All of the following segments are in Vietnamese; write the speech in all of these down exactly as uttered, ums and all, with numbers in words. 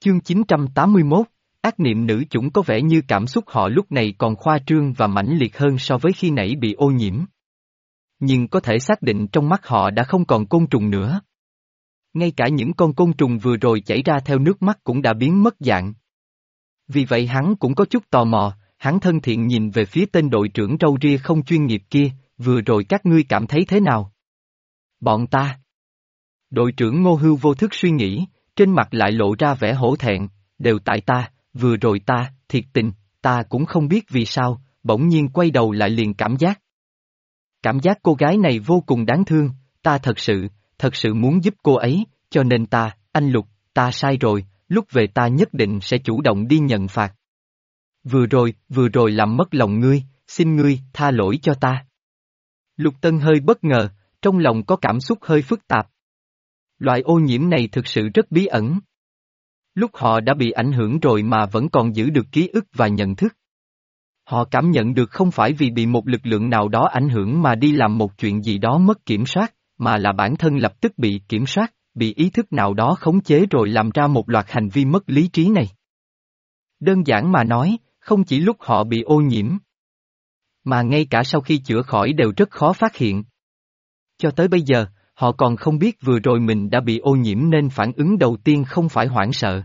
Chương chín trăm tám mươi mốt, ác niệm nữ chủng có vẻ như cảm xúc họ lúc này còn khoa trương và mãnh liệt hơn so với khi nãy bị ô nhiễm. Nhưng có thể xác định trong mắt họ đã không còn côn trùng nữa. Ngay cả những con côn trùng vừa rồi chảy ra theo nước mắt cũng đã biến mất dạng. Vì vậy hắn cũng có chút tò mò, hắn thân thiện nhìn về phía tên đội trưởng râu ria không chuyên nghiệp kia, vừa rồi các ngươi cảm thấy thế nào? Bọn ta. Đội trưởng Ngô Hưu vô thức suy nghĩ, trên mặt lại lộ ra vẻ hổ thẹn, đều tại ta, vừa rồi ta, thiệt tình, ta cũng không biết vì sao, bỗng nhiên quay đầu lại liền cảm giác. Cảm giác cô gái này vô cùng đáng thương, ta thật sự, thật sự muốn giúp cô ấy, cho nên ta, anh Lục, ta sai rồi, lúc về ta nhất định sẽ chủ động đi nhận phạt. Vừa rồi, vừa rồi làm mất lòng ngươi, xin ngươi, tha lỗi cho ta. Lục Tân hơi bất ngờ, trong lòng có cảm xúc hơi phức tạp. Loại ô nhiễm này thực sự rất bí ẩn. Lúc họ đã bị ảnh hưởng rồi mà vẫn còn giữ được ký ức và nhận thức. Họ cảm nhận được không phải vì bị một lực lượng nào đó ảnh hưởng mà đi làm một chuyện gì đó mất kiểm soát, mà là bản thân lập tức bị kiểm soát, bị ý thức nào đó khống chế rồi làm ra một loạt hành vi mất lý trí này. Đơn giản mà nói, không chỉ lúc họ bị ô nhiễm, mà ngay cả sau khi chữa khỏi đều rất khó phát hiện. Cho tới bây giờ, họ còn không biết vừa rồi mình đã bị ô nhiễm nên phản ứng đầu tiên không phải hoảng sợ,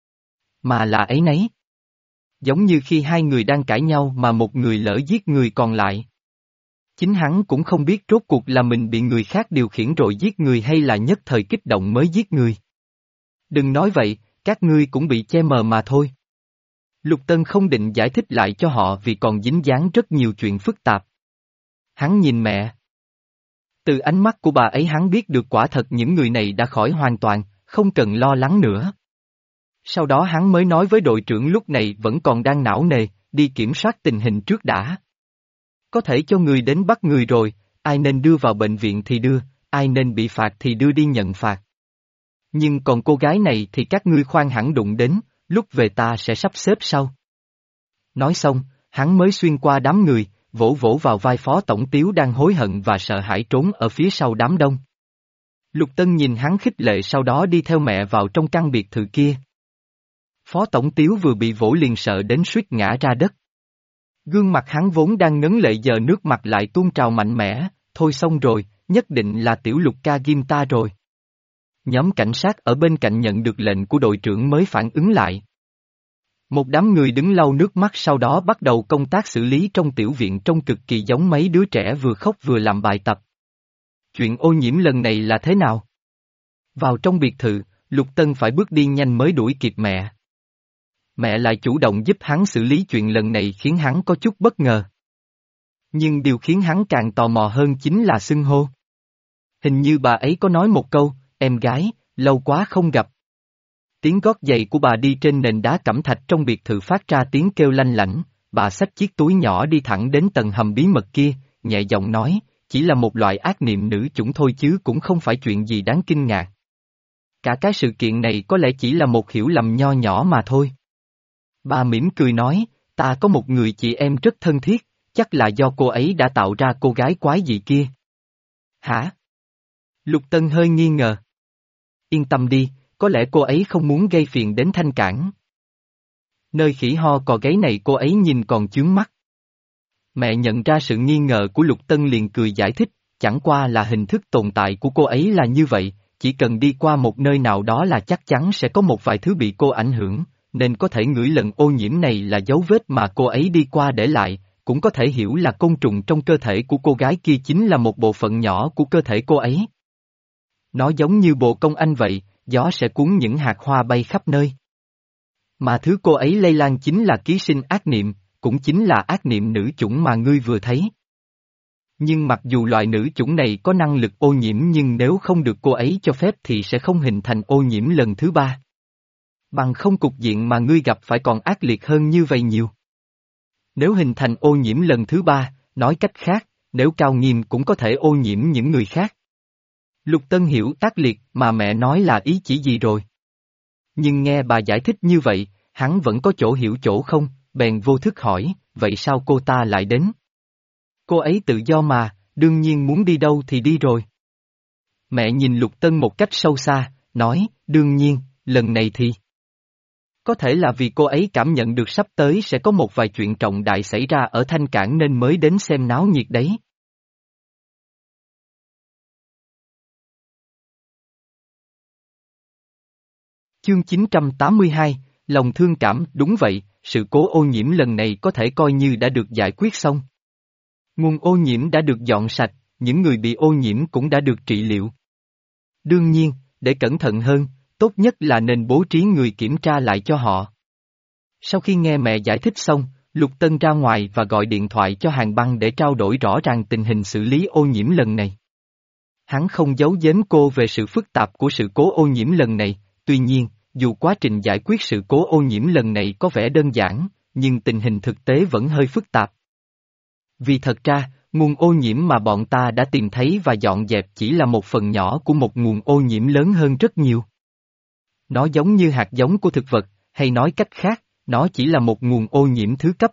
mà là áy náy. Giống như khi hai người đang cãi nhau mà một người lỡ giết người còn lại. Chính hắn cũng không biết rốt cuộc là mình bị người khác điều khiển rồi giết người hay là nhất thời kích động mới giết người. Đừng nói vậy, các ngươi cũng bị che mờ mà thôi. Lục Tân không định giải thích lại cho họ vì còn dính dáng rất nhiều chuyện phức tạp. Hắn nhìn mẹ. Từ ánh mắt của bà ấy hắn biết được quả thật những người này đã khỏi hoàn toàn, không cần lo lắng nữa. Sau đó hắn mới nói với đội trưởng lúc này vẫn còn đang não nề, đi kiểm soát tình hình trước đã. Có thể cho người đến bắt người rồi, ai nên đưa vào bệnh viện thì đưa, ai nên bị phạt thì đưa đi nhận phạt. Nhưng còn cô gái này thì các ngươi khoan hẳn đụng đến, lúc về ta sẽ sắp xếp sau. Nói xong, hắn mới xuyên qua đám người, vỗ vỗ vào vai Phó Tổng Tiếu đang hối hận và sợ hãi trốn ở phía sau đám đông. Lục Tân nhìn hắn khích lệ sau đó đi theo mẹ vào trong căn biệt thự kia. Phó Tổng Tiếu vừa bị vỗ liền sợ đến suýt ngã ra đất. Gương mặt hắn vốn đang ngấn lệ giờ nước mặt lại tuôn trào mạnh mẽ, thôi xong rồi, nhất định là tiểu Lục ca ghim ta rồi. Nhóm cảnh sát ở bên cạnh nhận được lệnh của đội trưởng mới phản ứng lại. Một đám người đứng lau nước mắt sau đó bắt đầu công tác xử lý trong tiểu viện trông cực kỳ giống mấy đứa trẻ vừa khóc vừa làm bài tập. Chuyện ô nhiễm lần này là thế nào? Vào trong biệt thự, Lục Tân phải bước đi nhanh mới đuổi kịp mẹ. Mẹ lại chủ động giúp hắn xử lý chuyện lần này khiến hắn có chút bất ngờ. Nhưng điều khiến hắn càng tò mò hơn chính là xưng hô. Hình như bà ấy có nói một câu, em gái, lâu quá không gặp. Tiếng gót giày của bà đi trên nền đá cẩm thạch trong biệt thự phát ra tiếng kêu lanh lảnh, bà xách chiếc túi nhỏ đi thẳng đến tầng hầm bí mật kia, nhẹ giọng nói, chỉ là một loại ác niệm nữ chủng thôi chứ cũng không phải chuyện gì đáng kinh ngạc. Cả cái sự kiện này có lẽ chỉ là một hiểu lầm nho nhỏ mà thôi. Bà mỉm cười nói, ta có một người chị em rất thân thiết, chắc là do cô ấy đã tạo ra cô gái quái dị kia. Hả? Lục Tân hơi nghi ngờ. Yên tâm đi, có lẽ cô ấy không muốn gây phiền đến Thanh Cảng. Nơi khỉ ho cò gáy này cô ấy nhìn còn chướng mắt. Mẹ nhận ra sự nghi ngờ của Lục Tân liền cười giải thích, chẳng qua là hình thức tồn tại của cô ấy là như vậy, chỉ cần đi qua một nơi nào đó là chắc chắn sẽ có một vài thứ bị cô ảnh hưởng, nên có thể ngửi lần ô nhiễm này là dấu vết mà cô ấy đi qua để lại, cũng có thể hiểu là côn trùng trong cơ thể của cô gái kia chính là một bộ phận nhỏ của cơ thể cô ấy. Nó giống như bộ công anh vậy, gió sẽ cuốn những hạt hoa bay khắp nơi. Mà thứ cô ấy lây lan chính là ký sinh ác niệm, cũng chính là ác niệm nữ chủng mà ngươi vừa thấy. Nhưng mặc dù loại nữ chủng này có năng lực ô nhiễm nhưng nếu không được cô ấy cho phép thì sẽ không hình thành ô nhiễm lần thứ ba. Bằng không cục diện mà ngươi gặp phải còn ác liệt hơn như vậy nhiều. Nếu hình thành ô nhiễm lần thứ ba, nói cách khác, nếu Cao Nghiêm cũng có thể ô nhiễm những người khác. Lục Tân hiểu ác liệt mà mẹ nói là ý chỉ gì rồi. Nhưng nghe bà giải thích như vậy, hắn vẫn có chỗ hiểu chỗ không, bèn vô thức hỏi, vậy sao cô ta lại đến? Cô ấy tự do mà, đương nhiên muốn đi đâu thì đi rồi. Mẹ nhìn Lục Tân một cách sâu xa, nói, đương nhiên, lần này thì. Có thể là vì cô ấy cảm nhận được sắp tới sẽ có một vài chuyện trọng đại xảy ra ở Thanh Cảng nên mới đến xem náo nhiệt đấy. Chương chín trăm tám mươi hai, lòng thương cảm, đúng vậy, sự cố ô nhiễm lần này có thể coi như đã được giải quyết xong. Nguồn ô nhiễm đã được dọn sạch, những người bị ô nhiễm cũng đã được trị liệu. Đương nhiên, để cẩn thận hơn, tốt nhất là nên bố trí người kiểm tra lại cho họ. Sau khi nghe mẹ giải thích xong, Lục Tân ra ngoài và gọi điện thoại cho Hàn Băng để trao đổi rõ ràng tình hình xử lý ô nhiễm lần này. Hắn không giấu giếm cô về sự phức tạp của sự cố ô nhiễm lần này, tuy nhiên, dù quá trình giải quyết sự cố ô nhiễm lần này có vẻ đơn giản, nhưng tình hình thực tế vẫn hơi phức tạp. Vì thật ra, nguồn ô nhiễm mà bọn ta đã tìm thấy và dọn dẹp chỉ là một phần nhỏ của một nguồn ô nhiễm lớn hơn rất nhiều. Nó giống như hạt giống của thực vật, hay nói cách khác, nó chỉ là một nguồn ô nhiễm thứ cấp.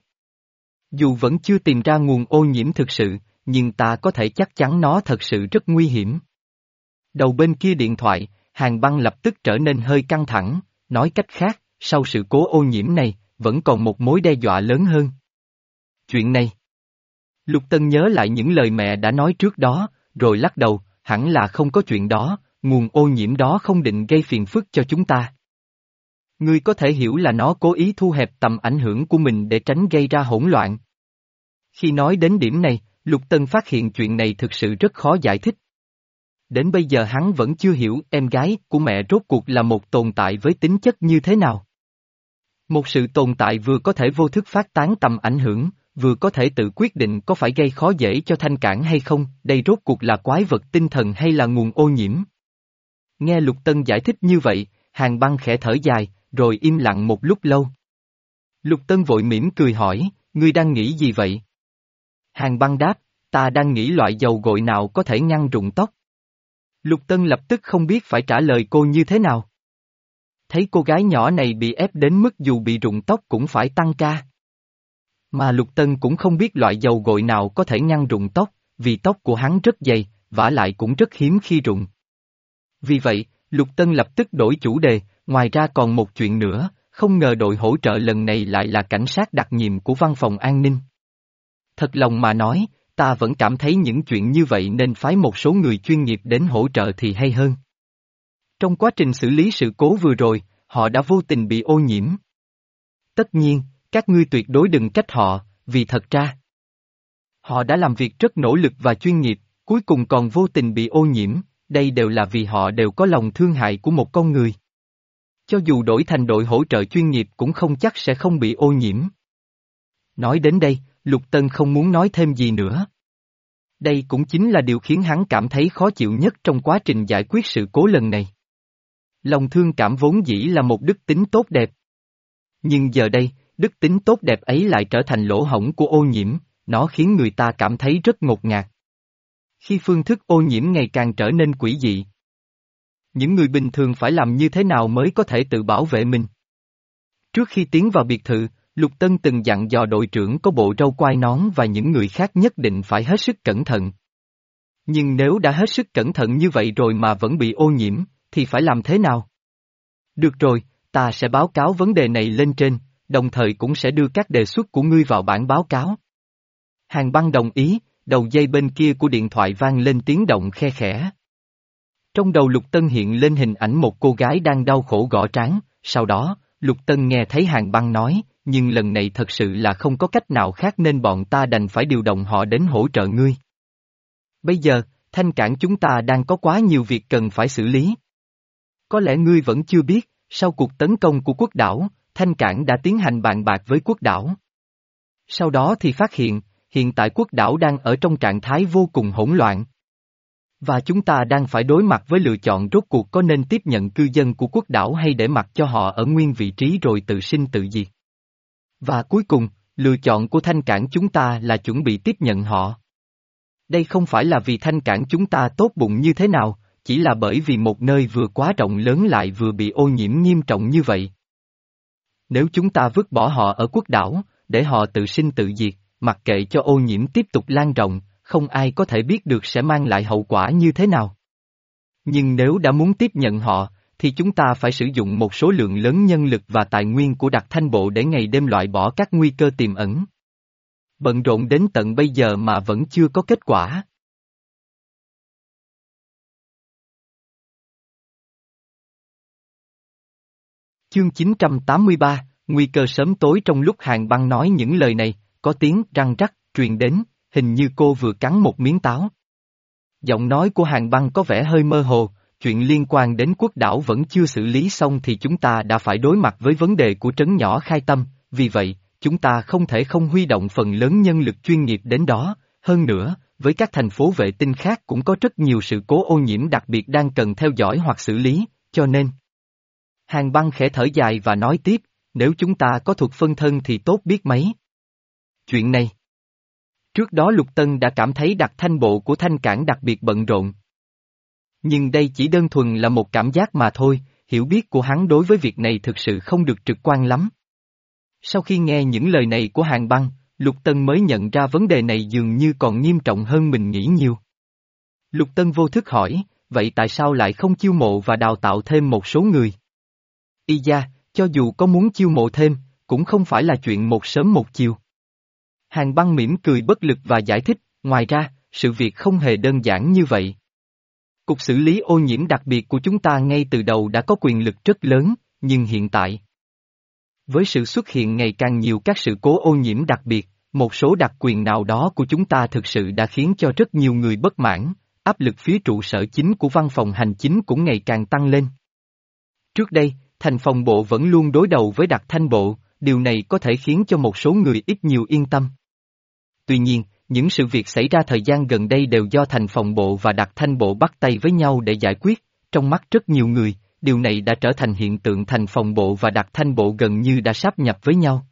Dù vẫn chưa tìm ra nguồn ô nhiễm thực sự, nhưng ta có thể chắc chắn nó thật sự rất nguy hiểm. Đầu bên kia điện thoại, Hàn Băng lập tức trở nên hơi căng thẳng, nói cách khác, sau sự cố ô nhiễm này, vẫn còn một mối đe dọa lớn hơn. Chuyện này. Lục Tân nhớ lại những lời mẹ đã nói trước đó, rồi lắc đầu, hẳn là không có chuyện đó, nguồn ô nhiễm đó không định gây phiền phức cho chúng ta. Ngươi có thể hiểu là nó cố ý thu hẹp tầm ảnh hưởng của mình để tránh gây ra hỗn loạn. Khi nói đến điểm này, Lục Tân phát hiện chuyện này thực sự rất khó giải thích. Đến bây giờ hắn vẫn chưa hiểu em gái của mẹ rốt cuộc là một tồn tại với tính chất như thế nào. Một sự tồn tại vừa có thể vô thức phát tán tầm ảnh hưởng, vừa có thể tự quyết định có phải gây khó dễ cho Thanh Cảng hay không, đây rốt cuộc là quái vật tinh thần hay là nguồn ô nhiễm. Nghe Lục Tân giải thích như vậy, Hàn Băng khẽ thở dài, rồi im lặng một lúc lâu. Lục Tân vội mỉm cười hỏi, ngươi đang nghĩ gì vậy? Hàn Băng đáp, ta đang nghĩ loại dầu gội nào có thể ngăn rụng tóc. Lục Tân lập tức không biết phải trả lời cô như thế nào. Thấy cô gái nhỏ này bị ép đến mức dù bị rụng tóc cũng phải tăng ca. Mà Lục Tân cũng không biết loại dầu gội nào có thể ngăn rụng tóc, vì tóc của hắn rất dày, vả lại cũng rất hiếm khi rụng. Vì vậy, Lục Tân lập tức đổi chủ đề, ngoài ra còn một chuyện nữa, không ngờ đội hỗ trợ lần này lại là cảnh sát đặc nhiệm của văn phòng an ninh. Thật lòng mà nói, ta vẫn cảm thấy những chuyện như vậy nên phái một số người chuyên nghiệp đến hỗ trợ thì hay hơn. Trong quá trình xử lý sự cố vừa rồi, họ đã vô tình bị ô nhiễm. Tất nhiên, các ngươi tuyệt đối đừng trách họ, vì thật ra, họ đã làm việc rất nỗ lực và chuyên nghiệp, cuối cùng còn vô tình bị ô nhiễm, đây đều là vì họ đều có lòng thương hại của một con người. Cho dù đổi thành đội hỗ trợ chuyên nghiệp cũng không chắc sẽ không bị ô nhiễm. Nói đến đây, Lục Tân không muốn nói thêm gì nữa. Đây cũng chính là điều khiến hắn cảm thấy khó chịu nhất trong quá trình giải quyết sự cố lần này. Lòng thương cảm vốn dĩ là một đức tính tốt đẹp. Nhưng giờ đây, đức tính tốt đẹp ấy lại trở thành lỗ hổng của ô nhiễm, nó khiến người ta cảm thấy rất ngột ngạt. Khi phương thức ô nhiễm ngày càng trở nên quỷ dị, những người bình thường phải làm như thế nào mới có thể tự bảo vệ mình? Trước khi tiến vào biệt thự, Lục Tân từng dặn dò đội trưởng có bộ râu quai nón và những người khác nhất định phải hết sức cẩn thận. Nhưng nếu đã hết sức cẩn thận như vậy rồi mà vẫn bị ô nhiễm, thì phải làm thế nào? Được rồi, ta sẽ báo cáo vấn đề này lên trên, đồng thời cũng sẽ đưa các đề xuất của ngươi vào bản báo cáo. Hàn Băng đồng ý, đầu dây bên kia của điện thoại vang lên tiếng động khe khẽ. Trong đầu Lục Tân hiện lên hình ảnh một cô gái đang đau khổ gõ trán, sau đó, Lục Tân nghe thấy Hàn Băng nói, nhưng lần này thật sự là không có cách nào khác nên bọn ta đành phải điều động họ đến hỗ trợ ngươi. Bây giờ, Thanh Cảng chúng ta đang có quá nhiều việc cần phải xử lý. Có lẽ ngươi vẫn chưa biết, sau cuộc tấn công của quốc đảo, Thanh Cảng đã tiến hành bàn bạc với quốc đảo. Sau đó thì phát hiện, hiện tại quốc đảo đang ở trong trạng thái vô cùng hỗn loạn. Và chúng ta đang phải đối mặt với lựa chọn rốt cuộc có nên tiếp nhận cư dân của quốc đảo hay để mặc cho họ ở nguyên vị trí rồi tự sinh tự diệt. Và cuối cùng, lựa chọn của Thanh Cảng chúng ta là chuẩn bị tiếp nhận họ. Đây không phải là vì Thanh Cảng chúng ta tốt bụng như thế nào, chỉ là bởi vì một nơi vừa quá rộng lớn lại vừa bị ô nhiễm nghiêm trọng như vậy. Nếu chúng ta vứt bỏ họ ở quốc đảo, để họ tự sinh tự diệt, mặc kệ cho ô nhiễm tiếp tục lan rộng, không ai có thể biết được sẽ mang lại hậu quả như thế nào. Nhưng nếu đã muốn tiếp nhận họ, thì chúng ta phải sử dụng một số lượng lớn nhân lực và tài nguyên của đặc thanh bộ để ngày đêm loại bỏ các nguy cơ tiềm ẩn. Bận rộn đến tận bây giờ mà vẫn chưa có kết quả. Chương chín trăm tám mươi ba, Nguy cơ sớm tối. Trong lúc Hàn Băng nói những lời này, có tiếng răng rắc truyền đến, hình như cô vừa cắn một miếng táo. Giọng nói của Hàn Băng có vẻ hơi mơ hồ, chuyện liên quan đến quốc đảo vẫn chưa xử lý xong thì chúng ta đã phải đối mặt với vấn đề của trấn nhỏ Khai Tâm, vì vậy, chúng ta không thể không huy động phần lớn nhân lực chuyên nghiệp đến đó, hơn nữa, với các thành phố vệ tinh khác cũng có rất nhiều sự cố ô nhiễm đặc biệt đang cần theo dõi hoặc xử lý, cho nên. Hàn Băng khẽ thở dài và nói tiếp, nếu chúng ta có thuật phân thân thì tốt biết mấy. Chuyện này. Trước đó Lục Tân đã cảm thấy đặc thanh bộ của thanh cảng đặc biệt bận rộn. Nhưng đây chỉ đơn thuần là một cảm giác mà thôi, hiểu biết của hắn đối với việc này thực sự không được trực quan lắm. Sau khi nghe những lời này của Hàn Băng, Lục Tân mới nhận ra vấn đề này dường như còn nghiêm trọng hơn mình nghĩ nhiều. Lục Tân vô thức hỏi, vậy tại sao lại không chiêu mộ và đào tạo thêm một số người? Y gia, cho dù có muốn chiêu mộ thêm, cũng không phải là chuyện một sớm một chiều. Hàn Băng mỉm cười bất lực và giải thích, ngoài ra, sự việc không hề đơn giản như vậy. Cục xử lý ô nhiễm đặc biệt của chúng ta ngay từ đầu đã có quyền lực rất lớn, nhưng hiện tại, với sự xuất hiện ngày càng nhiều các sự cố ô nhiễm đặc biệt, một số đặc quyền nào đó của chúng ta thực sự đã khiến cho rất nhiều người bất mãn, áp lực phía trụ sở chính của văn phòng hành chính cũng ngày càng tăng lên. Trước đây, thành phòng bộ vẫn luôn đối đầu với đặc thanh bộ, điều này có thể khiến cho một số người ít nhiều yên tâm. Tuy nhiên, những sự việc xảy ra thời gian gần đây đều do thành phòng bộ và đặc thanh bộ bắt tay với nhau để giải quyết, trong mắt rất nhiều người, điều này đã trở thành hiện tượng thành phòng bộ và đặc thanh bộ gần như đã sáp nhập với nhau.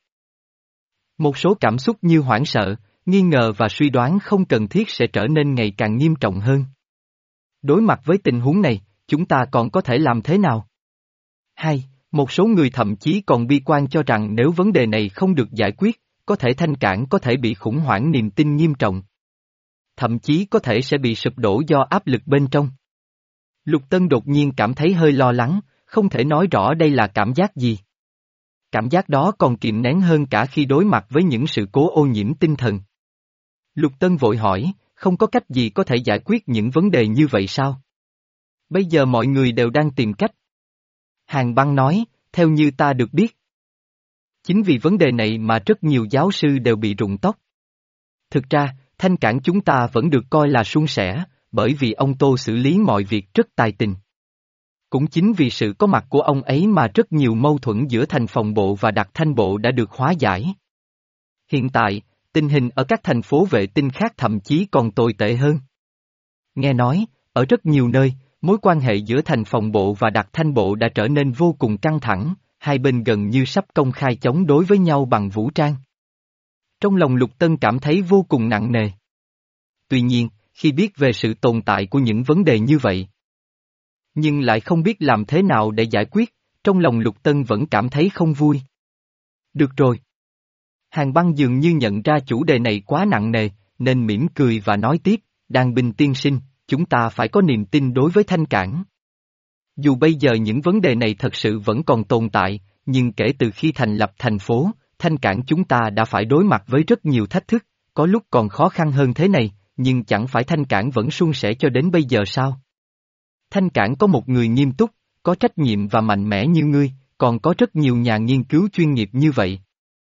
Một số cảm xúc như hoảng sợ, nghi ngờ và suy đoán không cần thiết sẽ trở nên ngày càng nghiêm trọng hơn. Đối mặt với tình huống này, chúng ta còn có thể làm thế nào? Hai, một số người thậm chí còn bi quan cho rằng nếu vấn đề này không được giải quyết, có thể thanh cảng có thể bị khủng hoảng niềm tin nghiêm trọng. Thậm chí có thể sẽ bị sụp đổ do áp lực bên trong. Lục Tân đột nhiên cảm thấy hơi lo lắng, không thể nói rõ đây là cảm giác gì. Cảm giác đó còn kìm nén hơn cả khi đối mặt với những sự cố ô nhiễm tinh thần. Lục Tân vội hỏi, không có cách gì có thể giải quyết những vấn đề như vậy sao? Bây giờ mọi người đều đang tìm cách. Hàn Băng nói, theo như ta được biết. Chính vì vấn đề này mà rất nhiều giáo sư đều bị rụng tóc. Thực ra, thanh cảng chúng ta vẫn được coi là suôn sẻ, bởi vì ông Tô xử lý mọi việc rất tài tình. Cũng chính vì sự có mặt của ông ấy mà rất nhiều mâu thuẫn giữa thành phòng bộ và đặc thanh bộ đã được hóa giải. Hiện tại, tình hình ở các thành phố vệ tinh khác thậm chí còn tồi tệ hơn. Nghe nói, ở rất nhiều nơi, mối quan hệ giữa thành phòng bộ và đặc thanh bộ đã trở nên vô cùng căng thẳng, hai bên gần như sắp công khai chống đối với nhau bằng vũ trang. Trong lòng Lục Tân cảm thấy vô cùng nặng nề. Tuy nhiên, khi biết về sự tồn tại của những vấn đề như vậy, nhưng lại không biết làm thế nào để giải quyết, trong lòng Lục Tân vẫn cảm thấy không vui. Được rồi. Hàn Băng dường như nhận ra chủ đề này quá nặng nề, nên mỉm cười và nói tiếp, Đan Binh tiên sinh, chúng ta phải có niềm tin đối với thanh cảng. Dù bây giờ những vấn đề này thật sự vẫn còn tồn tại, nhưng kể từ khi thành lập thành phố, thanh cảng chúng ta đã phải đối mặt với rất nhiều thách thức, có lúc còn khó khăn hơn thế này, nhưng chẳng phải thanh cảng vẫn suôn sẻ cho đến bây giờ sao? Thanh cảng có một người nghiêm túc, có trách nhiệm và mạnh mẽ như ngươi, còn có rất nhiều nhà nghiên cứu chuyên nghiệp như vậy.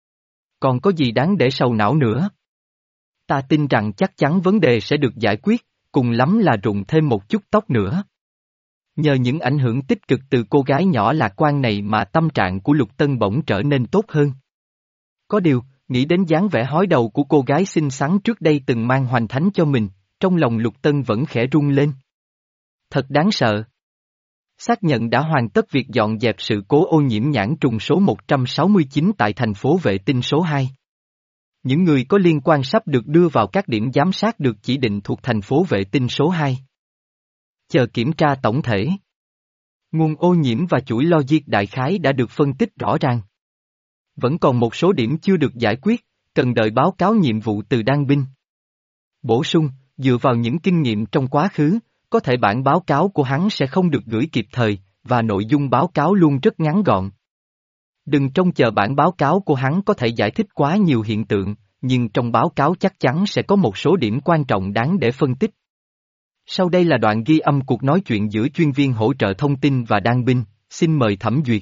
Còn có gì đáng để sầu não nữa? Ta tin rằng chắc chắn vấn đề sẽ được giải quyết, cùng lắm là rụng thêm một chút tóc nữa. Nhờ những ảnh hưởng tích cực từ cô gái nhỏ lạc quan này mà tâm trạng của Lục Tân bỗng trở nên tốt hơn. Có điều, nghĩ đến dáng vẻ hói đầu của cô gái xinh xắn trước đây từng mang hoành thánh cho mình, trong lòng Lục Tân vẫn khẽ rung lên. Thật đáng sợ. Xác nhận đã hoàn tất việc dọn dẹp sự cố ô nhiễm nhãn trùng số một trăm sáu mươi chín tại thành phố vệ tinh số hai. Những người có liên quan sắp được đưa vào các điểm giám sát được chỉ định thuộc thành phố vệ tinh số hai. Chờ kiểm tra tổng thể. Nguồn ô nhiễm và chuỗi logic đại khái đã được phân tích rõ ràng. Vẫn còn một số điểm chưa được giải quyết, cần đợi báo cáo nhiệm vụ từ Đan Binh. Bổ sung, dựa vào những kinh nghiệm trong quá khứ, có thể bản báo cáo của hắn sẽ không được gửi kịp thời, và nội dung báo cáo luôn rất ngắn gọn. Đừng trông chờ bản báo cáo của hắn có thể giải thích quá nhiều hiện tượng, nhưng trong báo cáo chắc chắn sẽ có một số điểm quan trọng đáng để phân tích. Sau đây là đoạn ghi âm cuộc nói chuyện giữa chuyên viên hỗ trợ thông tin và Đan Binh, xin mời thẩm duyệt.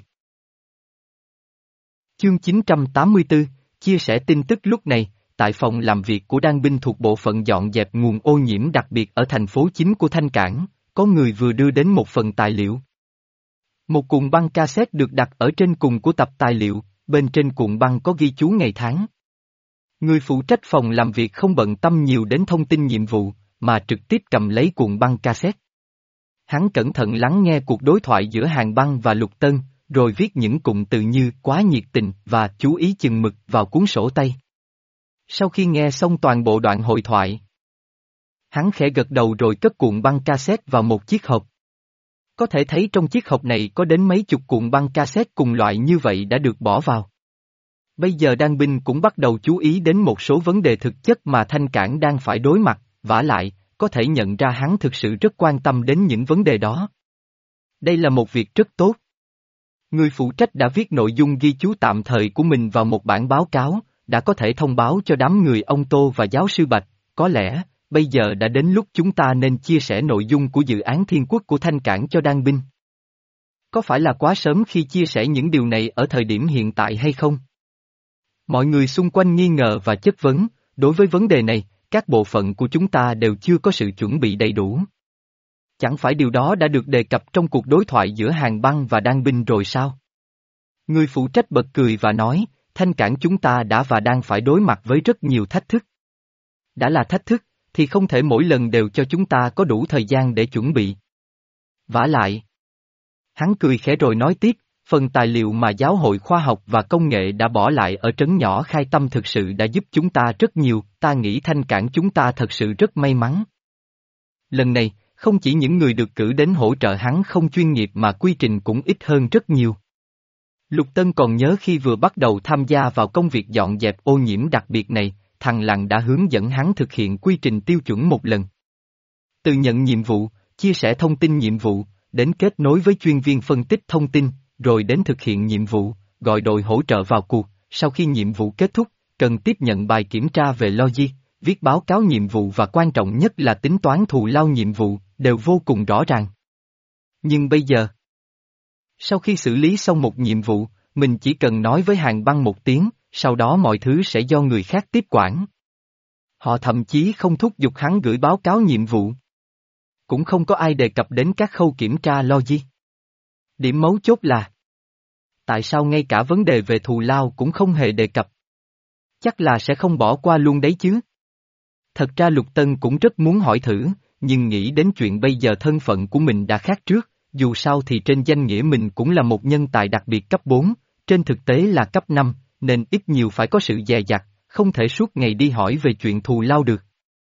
Chương chín trăm tám mươi tư, chia sẻ tin tức lúc này, tại phòng làm việc của Đan Binh thuộc bộ phận dọn dẹp nguồn ô nhiễm đặc biệt ở thành phố chính của Thanh Cảng, có người vừa đưa đến một phần tài liệu. Một cuộn băng cassette được đặt ở trên cùng của tập tài liệu, bên trên cuộn băng có ghi chú ngày tháng. Người phụ trách phòng làm việc không bận tâm nhiều đến thông tin nhiệm vụ, mà trực tiếp cầm lấy cuộn băng cassette. Hắn cẩn thận lắng nghe cuộc đối thoại giữa Hàng Băng và Lục Tân, rồi viết những cụm từ như quá nhiệt tình và chú ý chừng mực vào cuốn sổ tay. Sau khi nghe xong toàn bộ đoạn hội thoại, hắn khẽ gật đầu rồi cất cuộn băng cassette vào một chiếc hộp. Có thể thấy trong chiếc hộp này có đến mấy chục cuộn băng cassette cùng loại như vậy đã được bỏ vào. Bây giờ Đan Binh cũng bắt đầu chú ý đến một số vấn đề thực chất mà Thanh Cảng đang phải đối mặt, vả lại, có thể nhận ra hắn thực sự rất quan tâm đến những vấn đề đó. Đây là một việc rất tốt. Người phụ trách đã viết nội dung ghi chú tạm thời của mình vào một bản báo cáo, đã có thể thông báo cho đám người ông Tô và giáo sư Bạch, có lẽ, bây giờ đã đến lúc chúng ta nên chia sẻ nội dung của dự án Thiên Quốc của Thanh Cảng cho Đan Binh. Có phải là quá sớm khi chia sẻ những điều này ở thời điểm hiện tại hay không? Mọi người xung quanh nghi ngờ và chất vấn, đối với vấn đề này, các bộ phận của chúng ta đều chưa có sự chuẩn bị đầy đủ. Chẳng phải điều đó đã được đề cập trong cuộc đối thoại giữa Hàng Băng và Đan Binh rồi sao? Người phụ trách bật cười và nói, Thanh Cảng chúng ta đã và đang phải đối mặt với rất nhiều thách thức. Đã là thách thức, thì không thể mỗi lần đều cho chúng ta có đủ thời gian để chuẩn bị. Vả lại. Hắn cười khẽ rồi nói tiếp, phần tài liệu mà Giáo hội Khoa học và Công nghệ đã bỏ lại ở trấn nhỏ Khai Tâm thực sự đã giúp chúng ta rất nhiều, ta nghĩ Thanh Cảng chúng ta thật sự rất may mắn. Lần này, không chỉ những người được cử đến hỗ trợ hắn không chuyên nghiệp mà quy trình cũng ít hơn rất nhiều. Lục Tân còn nhớ khi vừa bắt đầu tham gia vào công việc dọn dẹp ô nhiễm đặc biệt này, thằng Lặng đã hướng dẫn hắn thực hiện quy trình tiêu chuẩn một lần. Từ nhận nhiệm vụ, chia sẻ thông tin nhiệm vụ, đến kết nối với chuyên viên phân tích thông tin, rồi đến thực hiện nhiệm vụ, gọi đội hỗ trợ vào cuộc, sau khi nhiệm vụ kết thúc, cần tiếp nhận bài kiểm tra về logic, viết báo cáo nhiệm vụ và quan trọng nhất là tính toán thù lao nhiệm vụ, đều vô cùng rõ ràng. Nhưng bây giờ, sau khi xử lý xong một nhiệm vụ, mình chỉ cần nói với Hàng Băng một tiếng, sau đó mọi thứ sẽ do người khác tiếp quản. Họ thậm chí không thúc giục hắn gửi báo cáo nhiệm vụ. Cũng không có ai đề cập đến các khâu kiểm tra logic. Điểm mấu chốt là, tại sao ngay cả vấn đề về thù lao cũng không hề đề cập? Chắc là sẽ không bỏ qua luôn đấy chứ. Thật ra Lục Tân cũng rất muốn hỏi thử, nhưng nghĩ đến chuyện bây giờ thân phận của mình đã khác trước, dù sao thì trên danh nghĩa mình cũng là một nhân tài đặc biệt cấp bốn, trên thực tế là cấp năm, nên ít nhiều phải có sự dè dặt, không thể suốt ngày đi hỏi về chuyện thù lao được.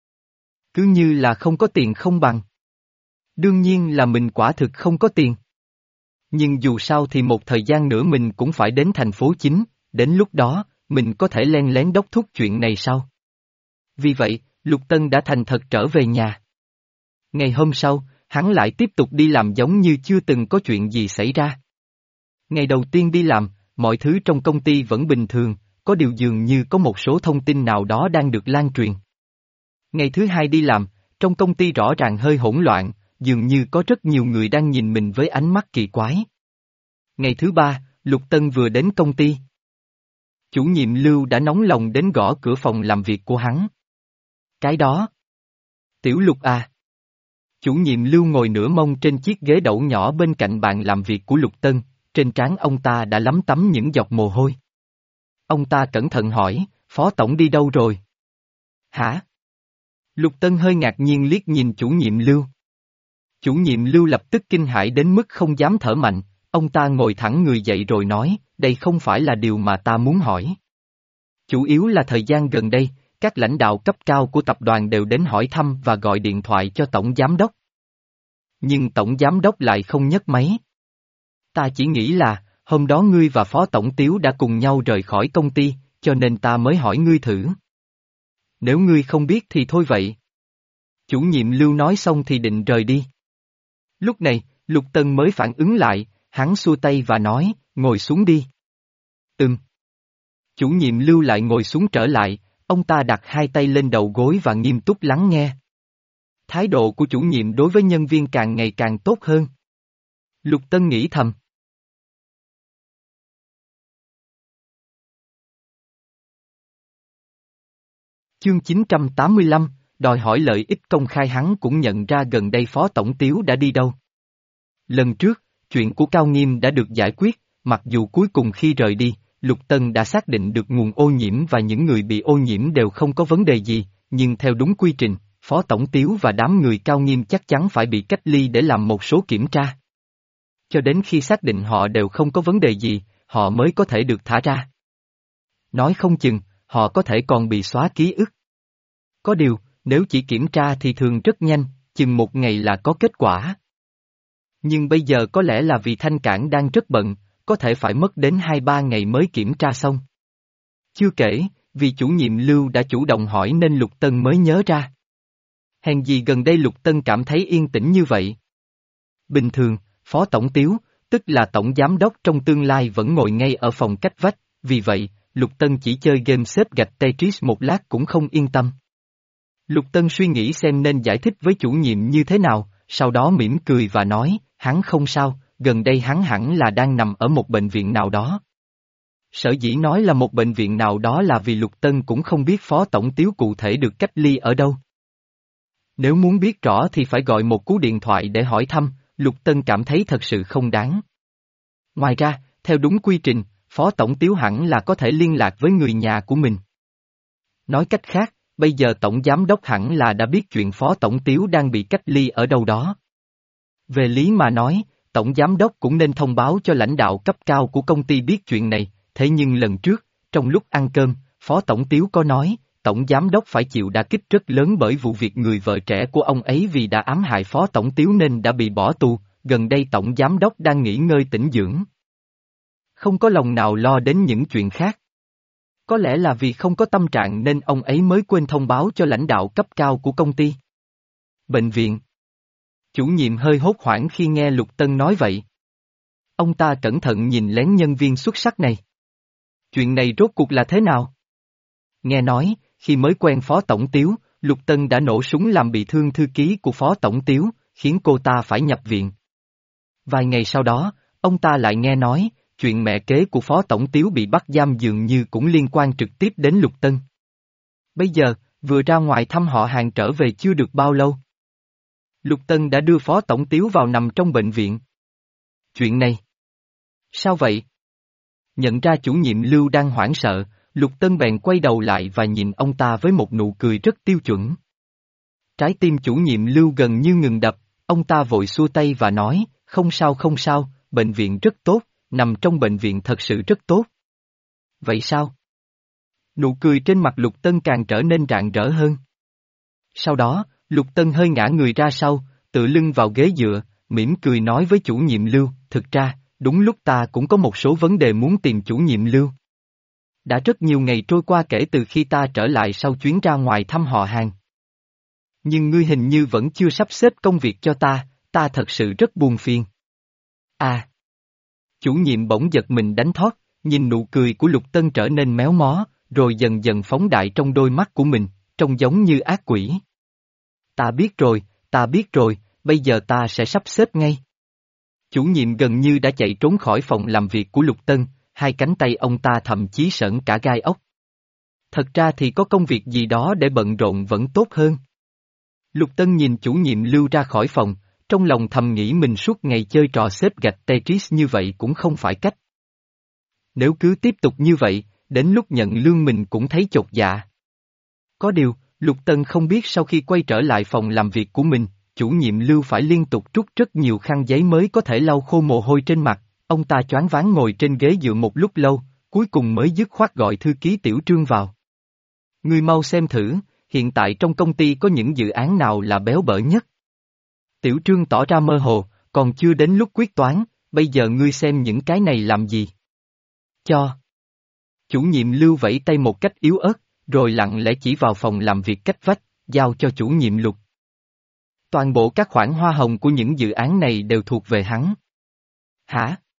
Cứ như là không có tiền không bằng. Đương nhiên là mình quả thực không có tiền. Nhưng dù sao thì một thời gian nữa mình cũng phải đến thành phố chính, đến lúc đó, mình có thể len lén đốc thúc chuyện này sao? Vì vậy, Lục Tân đã thành thật trở về nhà. Ngày hôm sau, hắn lại tiếp tục đi làm giống như chưa từng có chuyện gì xảy ra. Ngày đầu tiên đi làm, mọi thứ trong công ty vẫn bình thường, có điều dường như có một số thông tin nào đó đang được lan truyền. Ngày thứ hai đi làm, trong công ty rõ ràng hơi hỗn loạn, dường như có rất nhiều người đang nhìn mình với ánh mắt kỳ quái. Ngày thứ ba, Lục Tân vừa đến công ty. Chủ nhiệm Lưu đã nóng lòng đến gõ cửa phòng làm việc của hắn. Cái đó. Tiểu Lục à. Chủ nhiệm Lưu ngồi nửa mông trên chiếc ghế đẩu nhỏ bên cạnh bàn làm việc của Lục Tân, trên trán ông ta đã lấm tấm những giọt mồ hôi. Ông ta cẩn thận hỏi, Phó Tổng đi đâu rồi? Hả? Lục Tân hơi ngạc nhiên liếc nhìn chủ nhiệm Lưu. Chủ nhiệm Lưu lập tức kinh hãi đến mức không dám thở mạnh, ông ta ngồi thẳng người dậy rồi nói, đây không phải là điều mà ta muốn hỏi. Chủ yếu là thời gian gần đây, các lãnh đạo cấp cao của tập đoàn đều đến hỏi thăm và gọi điện thoại cho Tổng Giám đốc. Nhưng Tổng Giám đốc lại không nhấc máy. Ta chỉ nghĩ là, hôm đó ngươi và Phó Tổng Tiếu đã cùng nhau rời khỏi công ty, cho nên ta mới hỏi ngươi thử. Nếu ngươi không biết thì thôi vậy. Chủ nhiệm Lưu nói xong thì định rời đi. Lúc này, Lục Tân mới phản ứng lại, Hắn xua tay và nói, ngồi xuống đi. Ừm. Chủ nhiệm Lưu lại ngồi xuống trở lại, ông ta đặt hai tay lên đầu gối và nghiêm túc lắng nghe. Thái độ của chủ nhiệm đối với nhân viên càng ngày càng tốt hơn. Lục Tân nghĩ thầm. Chương chín trăm tám mươi lăm, đòi hỏi lợi ích công khai. Hắn cũng nhận ra gần đây Phó Tổng Tiếu đã đi đâu. Lần trước, chuyện của Cao Nghiêm đã được giải quyết, mặc dù cuối cùng khi rời đi, Lục Tân đã xác định được nguồn ô nhiễm và những người bị ô nhiễm đều không có vấn đề gì, nhưng theo đúng quy trình, Phó Tổng Tiếu và đám người Cao Nghiêm chắc chắn phải bị cách ly để làm một số kiểm tra. Cho đến khi xác định họ đều không có vấn đề gì, họ mới có thể được thả ra. Nói không chừng, họ có thể còn bị xóa ký ức. Có điều, nếu chỉ kiểm tra thì thường rất nhanh, chừng một ngày là có kết quả. Nhưng bây giờ có lẽ là vì Thanh Cảng đang rất bận, có thể phải mất đến hai ba ngày mới kiểm tra xong. Chưa kể, vì chủ nhiệm Lưu đã chủ động hỏi nên Lục Tân mới nhớ ra. Hèn gì gần đây Lục Tân cảm thấy yên tĩnh như vậy. Bình thường, Phó Tổng Tiếu, tức là Tổng Giám Đốc trong tương lai vẫn ngồi ngay ở phòng cách vách, vì vậy, Lục Tân chỉ chơi game xếp gạch Tetris một lát cũng không yên tâm. Lục Tân suy nghĩ xem nên giải thích với chủ nhiệm như thế nào, sau đó mỉm cười và nói, hắn không sao, gần đây hắn hẳn là đang nằm ở một bệnh viện nào đó. Sở dĩ nói là một bệnh viện nào đó là vì Lục Tân cũng không biết Phó Tổng Tiếu cụ thể được cách ly ở đâu. Nếu muốn biết rõ thì phải gọi một cú điện thoại để hỏi thăm, Lục Tân cảm thấy thật sự không đáng. Ngoài ra, theo đúng quy trình, Phó Tổng Tiếu hẳn là có thể liên lạc với người nhà của mình. Nói cách khác, bây giờ Tổng Giám Đốc hẳn là đã biết chuyện Phó Tổng Tiếu đang bị cách ly ở đâu đó. Về lý mà nói, Tổng Giám Đốc cũng nên thông báo cho lãnh đạo cấp cao của công ty biết chuyện này, thế nhưng lần trước, trong lúc ăn cơm, Phó Tổng Tiếu có nói, Tổng Giám Đốc phải chịu đả kích rất lớn bởi vụ việc người vợ trẻ của ông ấy vì đã ám hại Phó Tổng Tiếu nên đã bị bỏ tù, gần đây Tổng Giám Đốc đang nghỉ ngơi tĩnh dưỡng. Không có lòng nào lo đến những chuyện khác. Có lẽ là vì không có tâm trạng nên ông ấy mới quên thông báo cho lãnh đạo cấp cao của công ty. Bệnh viện. Chủ nhiệm hơi hốt hoảng khi nghe Lục Tân nói vậy. Ông ta cẩn thận nhìn lén nhân viên xuất sắc này. Chuyện này rốt cuộc là thế nào? Nghe nói, khi mới quen Phó Tổng Tiếu, Lục Tân đã nổ súng làm bị thương thư ký của Phó Tổng Tiếu, khiến cô ta phải nhập viện. Vài ngày sau đó, ông ta lại nghe nói, chuyện mẹ kế của Phó Tổng Tiếu bị bắt giam dường như cũng liên quan trực tiếp đến Lục Tân. Bây giờ, vừa ra ngoài thăm họ hàng trở về chưa được bao lâu. Lục Tân đã đưa Phó Tổng Tiếu vào nằm trong bệnh viện. Chuyện này. Sao vậy? Nhận ra chủ nhiệm Lưu đang hoảng sợ, Lục Tân bèn quay đầu lại và nhìn ông ta với một nụ cười rất tiêu chuẩn. Trái tim chủ nhiệm Lưu gần như ngừng đập, ông ta vội xua tay và nói, không sao không sao, bệnh viện rất tốt, nằm trong bệnh viện thật sự rất tốt. Vậy sao? Nụ cười trên mặt Lục Tân càng trở nên rạng rỡ hơn. Sau đó, Lục Tân hơi ngã người ra sau, tựa lưng vào ghế dựa, mỉm cười nói với chủ nhiệm Lưu, thực ra, đúng lúc ta cũng có một số vấn đề muốn tìm chủ nhiệm Lưu. Đã rất nhiều ngày trôi qua kể từ khi ta trở lại sau chuyến ra ngoài thăm họ hàng. Nhưng ngươi hình như vẫn chưa sắp xếp công việc cho ta, ta thật sự rất buồn phiền. À! Chủ nhiệm bỗng giật mình đánh thót, nhìn nụ cười của Lục Tân trở nên méo mó, rồi dần dần phóng đại trong đôi mắt của mình, trông giống như ác quỷ. Ta biết rồi, ta biết rồi, bây giờ ta sẽ sắp xếp ngay. Chủ nhiệm gần như đã chạy trốn khỏi phòng làm việc của Lục Tân, hai cánh tay ông ta thậm chí sởn cả gai ốc. Thật ra thì có công việc gì đó để bận rộn vẫn tốt hơn. Lục Tân nhìn chủ nhiệm Lưu ra khỏi phòng, trong lòng thầm nghĩ mình suốt ngày chơi trò xếp gạch Tetris như vậy cũng không phải cách. Nếu cứ tiếp tục như vậy, đến lúc nhận lương mình cũng thấy chột dạ. Có điều, Lục Tân không biết sau khi quay trở lại phòng làm việc của mình, chủ nhiệm Lưu phải liên tục trút rất nhiều khăn giấy mới có thể lau khô mồ hôi trên mặt, ông ta choáng váng ngồi trên ghế dựa một lúc lâu, cuối cùng mới dứt khoát gọi thư ký Tiểu Trương vào. Ngươi mau xem thử, hiện tại trong công ty có những dự án nào là béo bở nhất. Tiểu Trương tỏ ra mơ hồ, còn chưa đến lúc quyết toán, bây giờ ngươi xem những cái này làm gì. Cho. Chủ nhiệm Lưu vẫy tay một cách yếu ớt, rồi lặng lẽ chỉ vào phòng làm việc cách vách, giao cho chủ nhiệm Lục. Toàn bộ các khoản hoa hồng của những dự án này đều thuộc về hắn. Hả?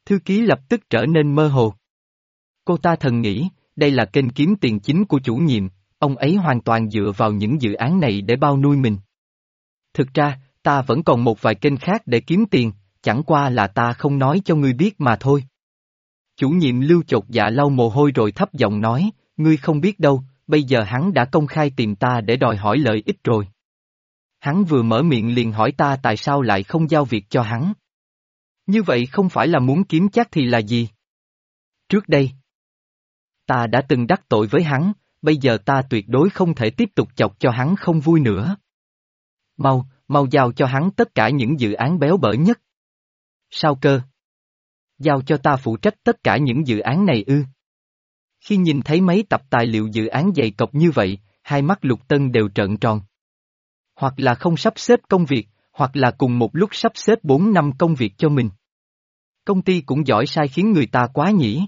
Thư ký lập tức trở nên mơ hồ. Cô ta thầm nghĩ, đây là kênh kiếm tiền chính của chủ nhiệm, ông ấy hoàn toàn dựa vào những dự án này để bao nuôi mình. Thực ra, ta vẫn còn một vài kênh khác để kiếm tiền, chẳng qua là ta không nói cho ngươi biết mà thôi. Chủ nhiệm Lưu chột dạ lau mồ hôi rồi thấp giọng nói, ngươi không biết đâu, bây giờ hắn đã công khai tìm ta để đòi hỏi lợi ích rồi. Hắn vừa mở miệng liền hỏi ta tại sao lại không giao việc cho hắn. Như vậy không phải là muốn kiếm chắc thì là gì? Trước đây, ta đã từng đắc tội với hắn, bây giờ ta tuyệt đối không thể tiếp tục chọc cho hắn không vui nữa. Mau, mau giao cho hắn tất cả những dự án béo bở nhất. Sao cơ? Giao cho ta phụ trách tất cả những dự án này ư? Khi nhìn thấy mấy tập tài liệu dự án dày cộc như vậy, hai mắt Lục Tân đều trợn tròn. Hoặc là không sắp xếp công việc, hoặc là cùng một lúc sắp xếp bốn năm công việc cho mình. Công ty cũng giỏi sai khiến người ta quá nhỉ.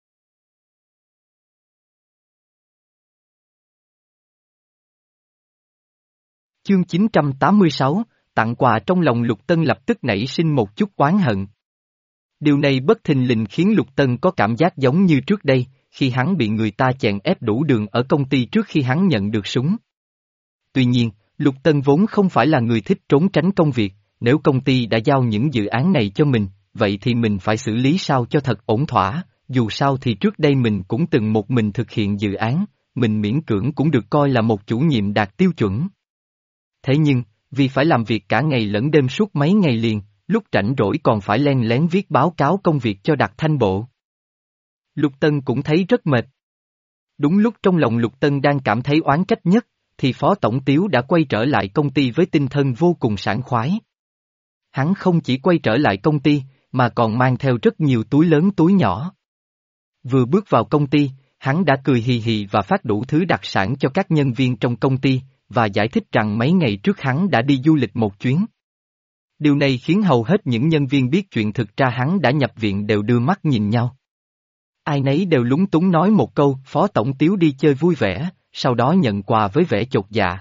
Chương chín trăm tám mươi sáu, tặng quà. Trong lòng Lục Tân lập tức nảy sinh một chút oán hận. Điều này bất thình lình khiến Lục Tân có cảm giác giống như trước đây, khi hắn bị người ta chèn ép đủ đường ở công ty trước khi hắn nhận được súng. Tuy nhiên, Lục Tân vốn không phải là người thích trốn tránh công việc, nếu công ty đã giao những dự án này cho mình, vậy thì mình phải xử lý sao cho thật ổn thỏa, dù sao thì trước đây mình cũng từng một mình thực hiện dự án, mình miễn cưỡng cũng được coi là một chủ nhiệm đạt tiêu chuẩn. Thế nhưng, vì phải làm việc cả ngày lẫn đêm suốt mấy ngày liền, lúc rảnh rỗi còn phải len lén viết báo cáo công việc cho Đặc Thanh Bộ. Lục Tân cũng thấy rất mệt. Đúng lúc trong lòng Lục Tân đang cảm thấy oán trách nhất, thì Phó Tổng Tiếu đã quay trở lại công ty với tinh thần vô cùng sảng khoái. Hắn không chỉ quay trở lại công ty, mà còn mang theo rất nhiều túi lớn túi nhỏ. Vừa bước vào công ty, hắn đã cười hì hì và phát đủ thứ đặc sản cho các nhân viên trong công ty, và giải thích rằng mấy ngày trước hắn đã đi du lịch một chuyến. Điều này khiến hầu hết những nhân viên biết chuyện thực ra hắn đã nhập viện đều đưa mắt nhìn nhau. Ai nấy đều lúng túng nói một câu, Phó Tổng Tiếu đi chơi vui vẻ, sau đó nhận quà với vẻ chột dạ.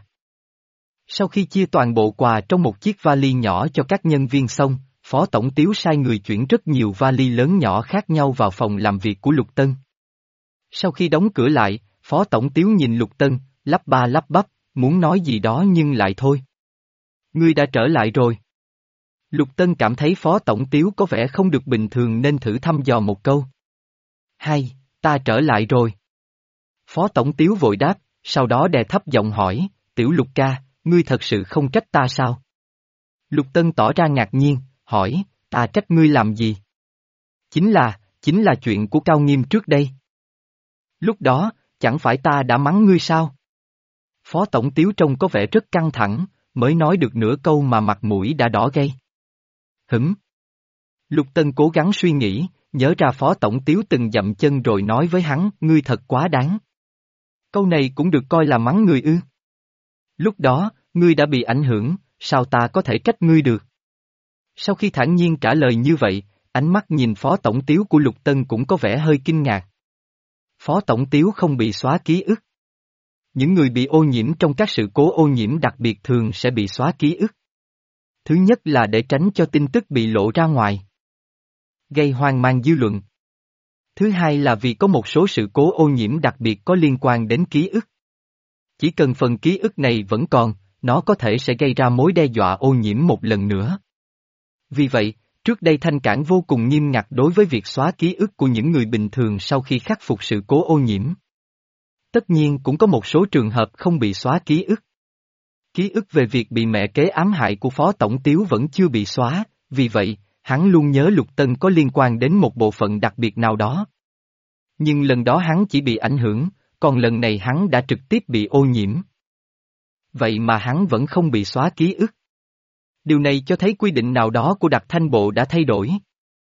Sau khi chia toàn bộ quà trong một chiếc vali nhỏ cho các nhân viên xong, Phó Tổng Tiếu sai người chuyển rất nhiều vali lớn nhỏ khác nhau vào phòng làm việc của Lục Tân. Sau khi đóng cửa lại, Phó Tổng Tiếu nhìn Lục Tân, lắp ba lắp bắp, muốn nói gì đó nhưng lại thôi. Ngươi đã trở lại rồi. Lục Tân cảm thấy Phó Tổng Tiếu có vẻ không được bình thường nên thử thăm dò một câu. Hay, ta trở lại rồi. Phó Tổng Tiếu vội đáp, sau đó đè thấp giọng hỏi, Tiểu Lục ca, ngươi thật sự không trách ta sao? Lục Tân tỏ ra ngạc nhiên, hỏi, ta trách ngươi làm gì? Chính là, chính là chuyện của Cao Nghiêm trước đây. Lúc đó, chẳng phải ta đã mắng ngươi sao? Phó Tổng Tiếu trông có vẻ rất căng thẳng, mới nói được nửa câu mà mặt mũi đã đỏ gay. Hửm. Lục Tân cố gắng suy nghĩ, nhớ ra Phó Tổng Tiếu từng dậm chân rồi nói với hắn, ngươi thật quá đáng. Câu này cũng được coi là mắng người ư. Lúc đó, ngươi đã bị ảnh hưởng, sao ta có thể trách ngươi được? Sau khi thản nhiên trả lời như vậy, ánh mắt nhìn Phó Tổng Tiếu của Lục Tân cũng có vẻ hơi kinh ngạc. Phó Tổng Tiếu không bị xóa ký ức. Những người bị ô nhiễm trong các sự cố ô nhiễm đặc biệt thường sẽ bị xóa ký ức. Thứ nhất là để tránh cho tin tức bị lộ ra ngoài, gây hoang mang dư luận. Thứ hai là vì có một số sự cố ô nhiễm đặc biệt có liên quan đến ký ức. Chỉ cần phần ký ức này vẫn còn, nó có thể sẽ gây ra mối đe dọa ô nhiễm một lần nữa. Vì vậy, trước đây Thanh Cảng vô cùng nghiêm ngặt đối với việc xóa ký ức của những người bình thường sau khi khắc phục sự cố ô nhiễm. Tất nhiên cũng có một số trường hợp không bị xóa ký ức. Ký ức về việc bị mẹ kế ám hại của Phó Tổng Tiếu vẫn chưa bị xóa, vì vậy, hắn luôn nhớ Lục Tân có liên quan đến một bộ phận đặc biệt nào đó. Nhưng lần đó hắn chỉ bị ảnh hưởng, còn lần này hắn đã trực tiếp bị ô nhiễm. Vậy mà hắn vẫn không bị xóa ký ức. Điều này cho thấy quy định nào đó của Đặc Thanh Bộ đã thay đổi.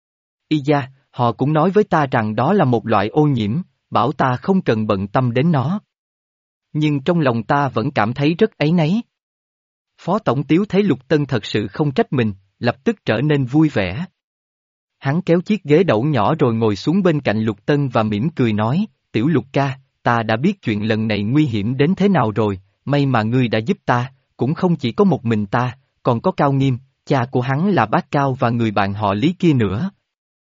Y da, họ cũng nói với ta rằng đó là một loại ô nhiễm, bảo ta không cần bận tâm đến nó. Nhưng trong lòng ta vẫn cảm thấy rất áy náy. Phó Tổng Tiếu thấy Lục Tân thật sự không trách mình, lập tức trở nên vui vẻ. Hắn kéo chiếc ghế đẩu nhỏ rồi ngồi xuống bên cạnh Lục Tân và mỉm cười nói, Tiểu Lục ca, ta đã biết chuyện lần này nguy hiểm đến thế nào rồi, may mà ngươi đã giúp ta, cũng không chỉ có một mình ta, còn có Cao Nghiêm, cha của hắn là Bác Cao và người bạn họ Lý kia nữa.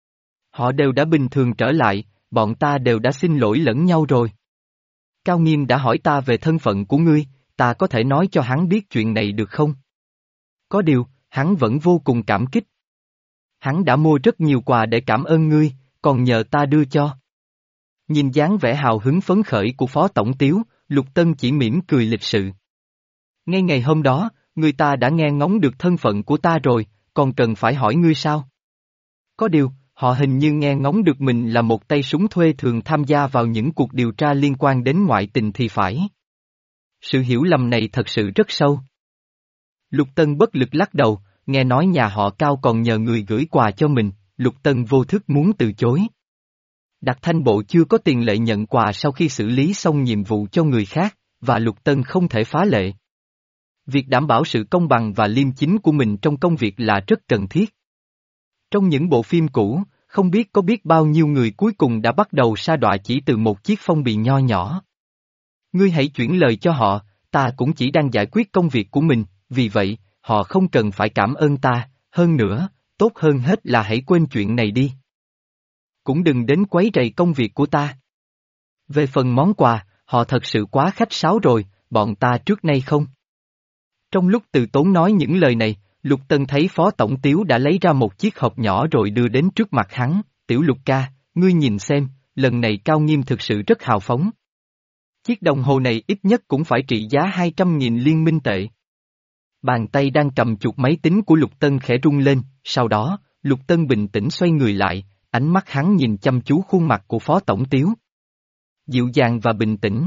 Họ đều đã bình thường trở lại, bọn ta đều đã xin lỗi lẫn nhau rồi. Cao Nghiêm đã hỏi ta về thân phận của ngươi, ta có thể nói cho hắn biết chuyện này được không? Có điều, hắn vẫn vô cùng cảm kích. Hắn đã mua rất nhiều quà để cảm ơn ngươi, còn nhờ ta đưa cho. Nhìn dáng vẻ hào hứng phấn khởi của Phó Tổng Tiếu, Lục Tân chỉ mỉm cười lịch sự. Ngay ngày hôm đó, người ta đã nghe ngóng được thân phận của ta rồi, còn cần phải hỏi ngươi sao? Có điều, họ hình như nghe ngóng được mình là một tay súng thuê thường tham gia vào những cuộc điều tra liên quan đến ngoại tình thì phải. Sự hiểu lầm này thật sự rất sâu. Lục Tân bất lực lắc đầu, nghe nói nhà họ Cao còn nhờ người gửi quà cho mình, Lục Tân vô thức muốn từ chối. Đặc Thanh Bộ chưa có tiền lệ nhận quà sau khi xử lý xong nhiệm vụ cho người khác, và Lục Tân không thể phá lệ. Việc đảm bảo sự công bằng và liêm chính của mình trong công việc là rất cần thiết. Trong những bộ phim cũ, không biết có biết bao nhiêu người cuối cùng đã bắt đầu sa đọa chỉ từ một chiếc phong bì nho nhỏ. Ngươi hãy chuyển lời cho họ, ta cũng chỉ đang giải quyết công việc của mình, vì vậy, họ không cần phải cảm ơn ta, hơn nữa, tốt hơn hết là hãy quên chuyện này đi. Cũng đừng đến quấy rầy công việc của ta. Về phần món quà, họ thật sự quá khách sáo rồi, bọn ta trước nay không. Trong lúc Từ Tốn nói những lời này, Lục Tân thấy Phó Tổng Tiếu đã lấy ra một chiếc hộp nhỏ rồi đưa đến trước mặt hắn, Tiểu Lục ca, ngươi nhìn xem, lần này Cao Nghiêm thực sự rất hào phóng. Chiếc đồng hồ này ít nhất cũng phải trị giá hai trăm nghìn liên minh tệ. Bàn tay đang cầm chuột máy tính của Lục Tân khẽ rung lên, sau đó, Lục Tân bình tĩnh xoay người lại, ánh mắt hắn nhìn chăm chú khuôn mặt của Phó Tổng Tiếu. Dịu dàng và bình tĩnh.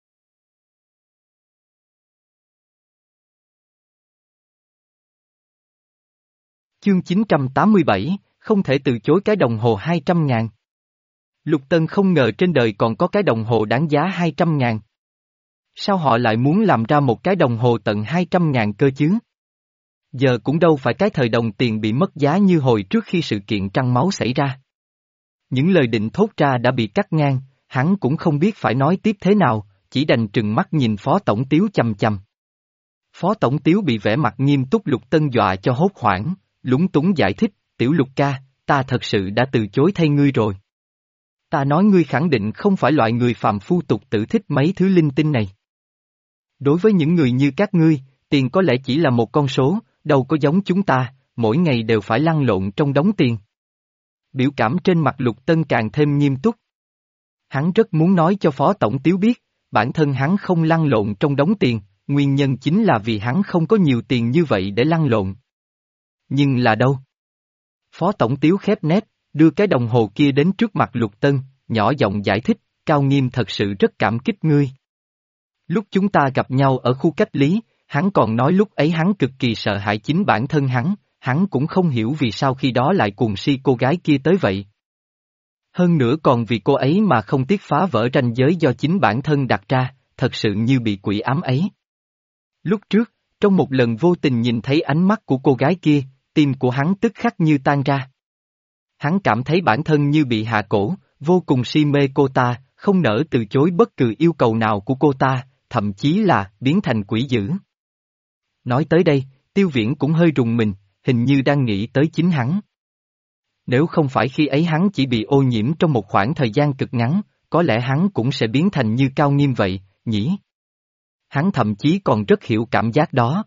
Chương chín trăm tám mươi bảy, không thể từ chối cái đồng hồ hai trăm ngàn. Lục Tân không ngờ trên đời còn có cái đồng hồ đáng giá hai trăm ngàn. Sao họ lại muốn làm ra một cái đồng hồ tận hai trăm ngàn cơ chứ? Giờ cũng đâu phải cái thời đồng tiền bị mất giá như hồi trước khi sự kiện trăng máu xảy ra. Những lời định thốt ra đã bị cắt ngang, hắn cũng không biết phải nói tiếp thế nào, chỉ đành trừng mắt nhìn Phó Tổng Tiếu chằm chằm. Phó Tổng Tiếu bị vẻ mặt nghiêm túc Lục Tân dọa cho hốt hoảng, lúng túng giải thích, Tiểu Lục ca, ta thật sự đã từ chối thay ngươi rồi. Ta nói ngươi khẳng định không phải loại người phàm phu tục tử thích mấy thứ linh tinh này. Đối với những người như các ngươi, tiền có lẽ chỉ là một con số, đâu có giống chúng ta, mỗi ngày đều phải lăn lộn trong đống tiền. Biểu cảm trên mặt Lục Tân càng thêm nghiêm túc. Hắn rất muốn nói cho Phó Tổng Tiếu biết, bản thân hắn không lăn lộn trong đống tiền, nguyên nhân chính là vì hắn không có nhiều tiền như vậy để lăn lộn. Nhưng là đâu? Phó Tổng Tiếu khép nép, đưa cái đồng hồ kia đến trước mặt Lục Tân, nhỏ giọng giải thích, Cao Nghiêm thật sự rất cảm kích ngươi. Lúc chúng ta gặp nhau ở khu cách lý, hắn còn nói lúc ấy hắn cực kỳ sợ hãi chính bản thân hắn, hắn cũng không hiểu vì sao khi đó lại cuồng si cô gái kia tới vậy. Hơn nữa còn vì cô ấy mà không tiếc phá vỡ ranh giới do chính bản thân đặt ra, thật sự như bị quỷ ám ấy. Lúc trước, trong một lần vô tình nhìn thấy ánh mắt của cô gái kia, tim của hắn tức khắc như tan ra. Hắn cảm thấy bản thân như bị hạ cổ, vô cùng si mê cô ta, không nỡ từ chối bất cứ yêu cầu nào của cô ta, thậm chí là biến thành quỷ dữ. Nói tới đây, Tiêu Viễn cũng hơi rùng mình, hình như đang nghĩ tới chính hắn. Nếu không phải khi ấy hắn chỉ bị ô nhiễm trong một khoảng thời gian cực ngắn, có lẽ hắn cũng sẽ biến thành như Cao Nghiêm vậy, nhỉ? Hắn thậm chí còn rất hiểu cảm giác đó.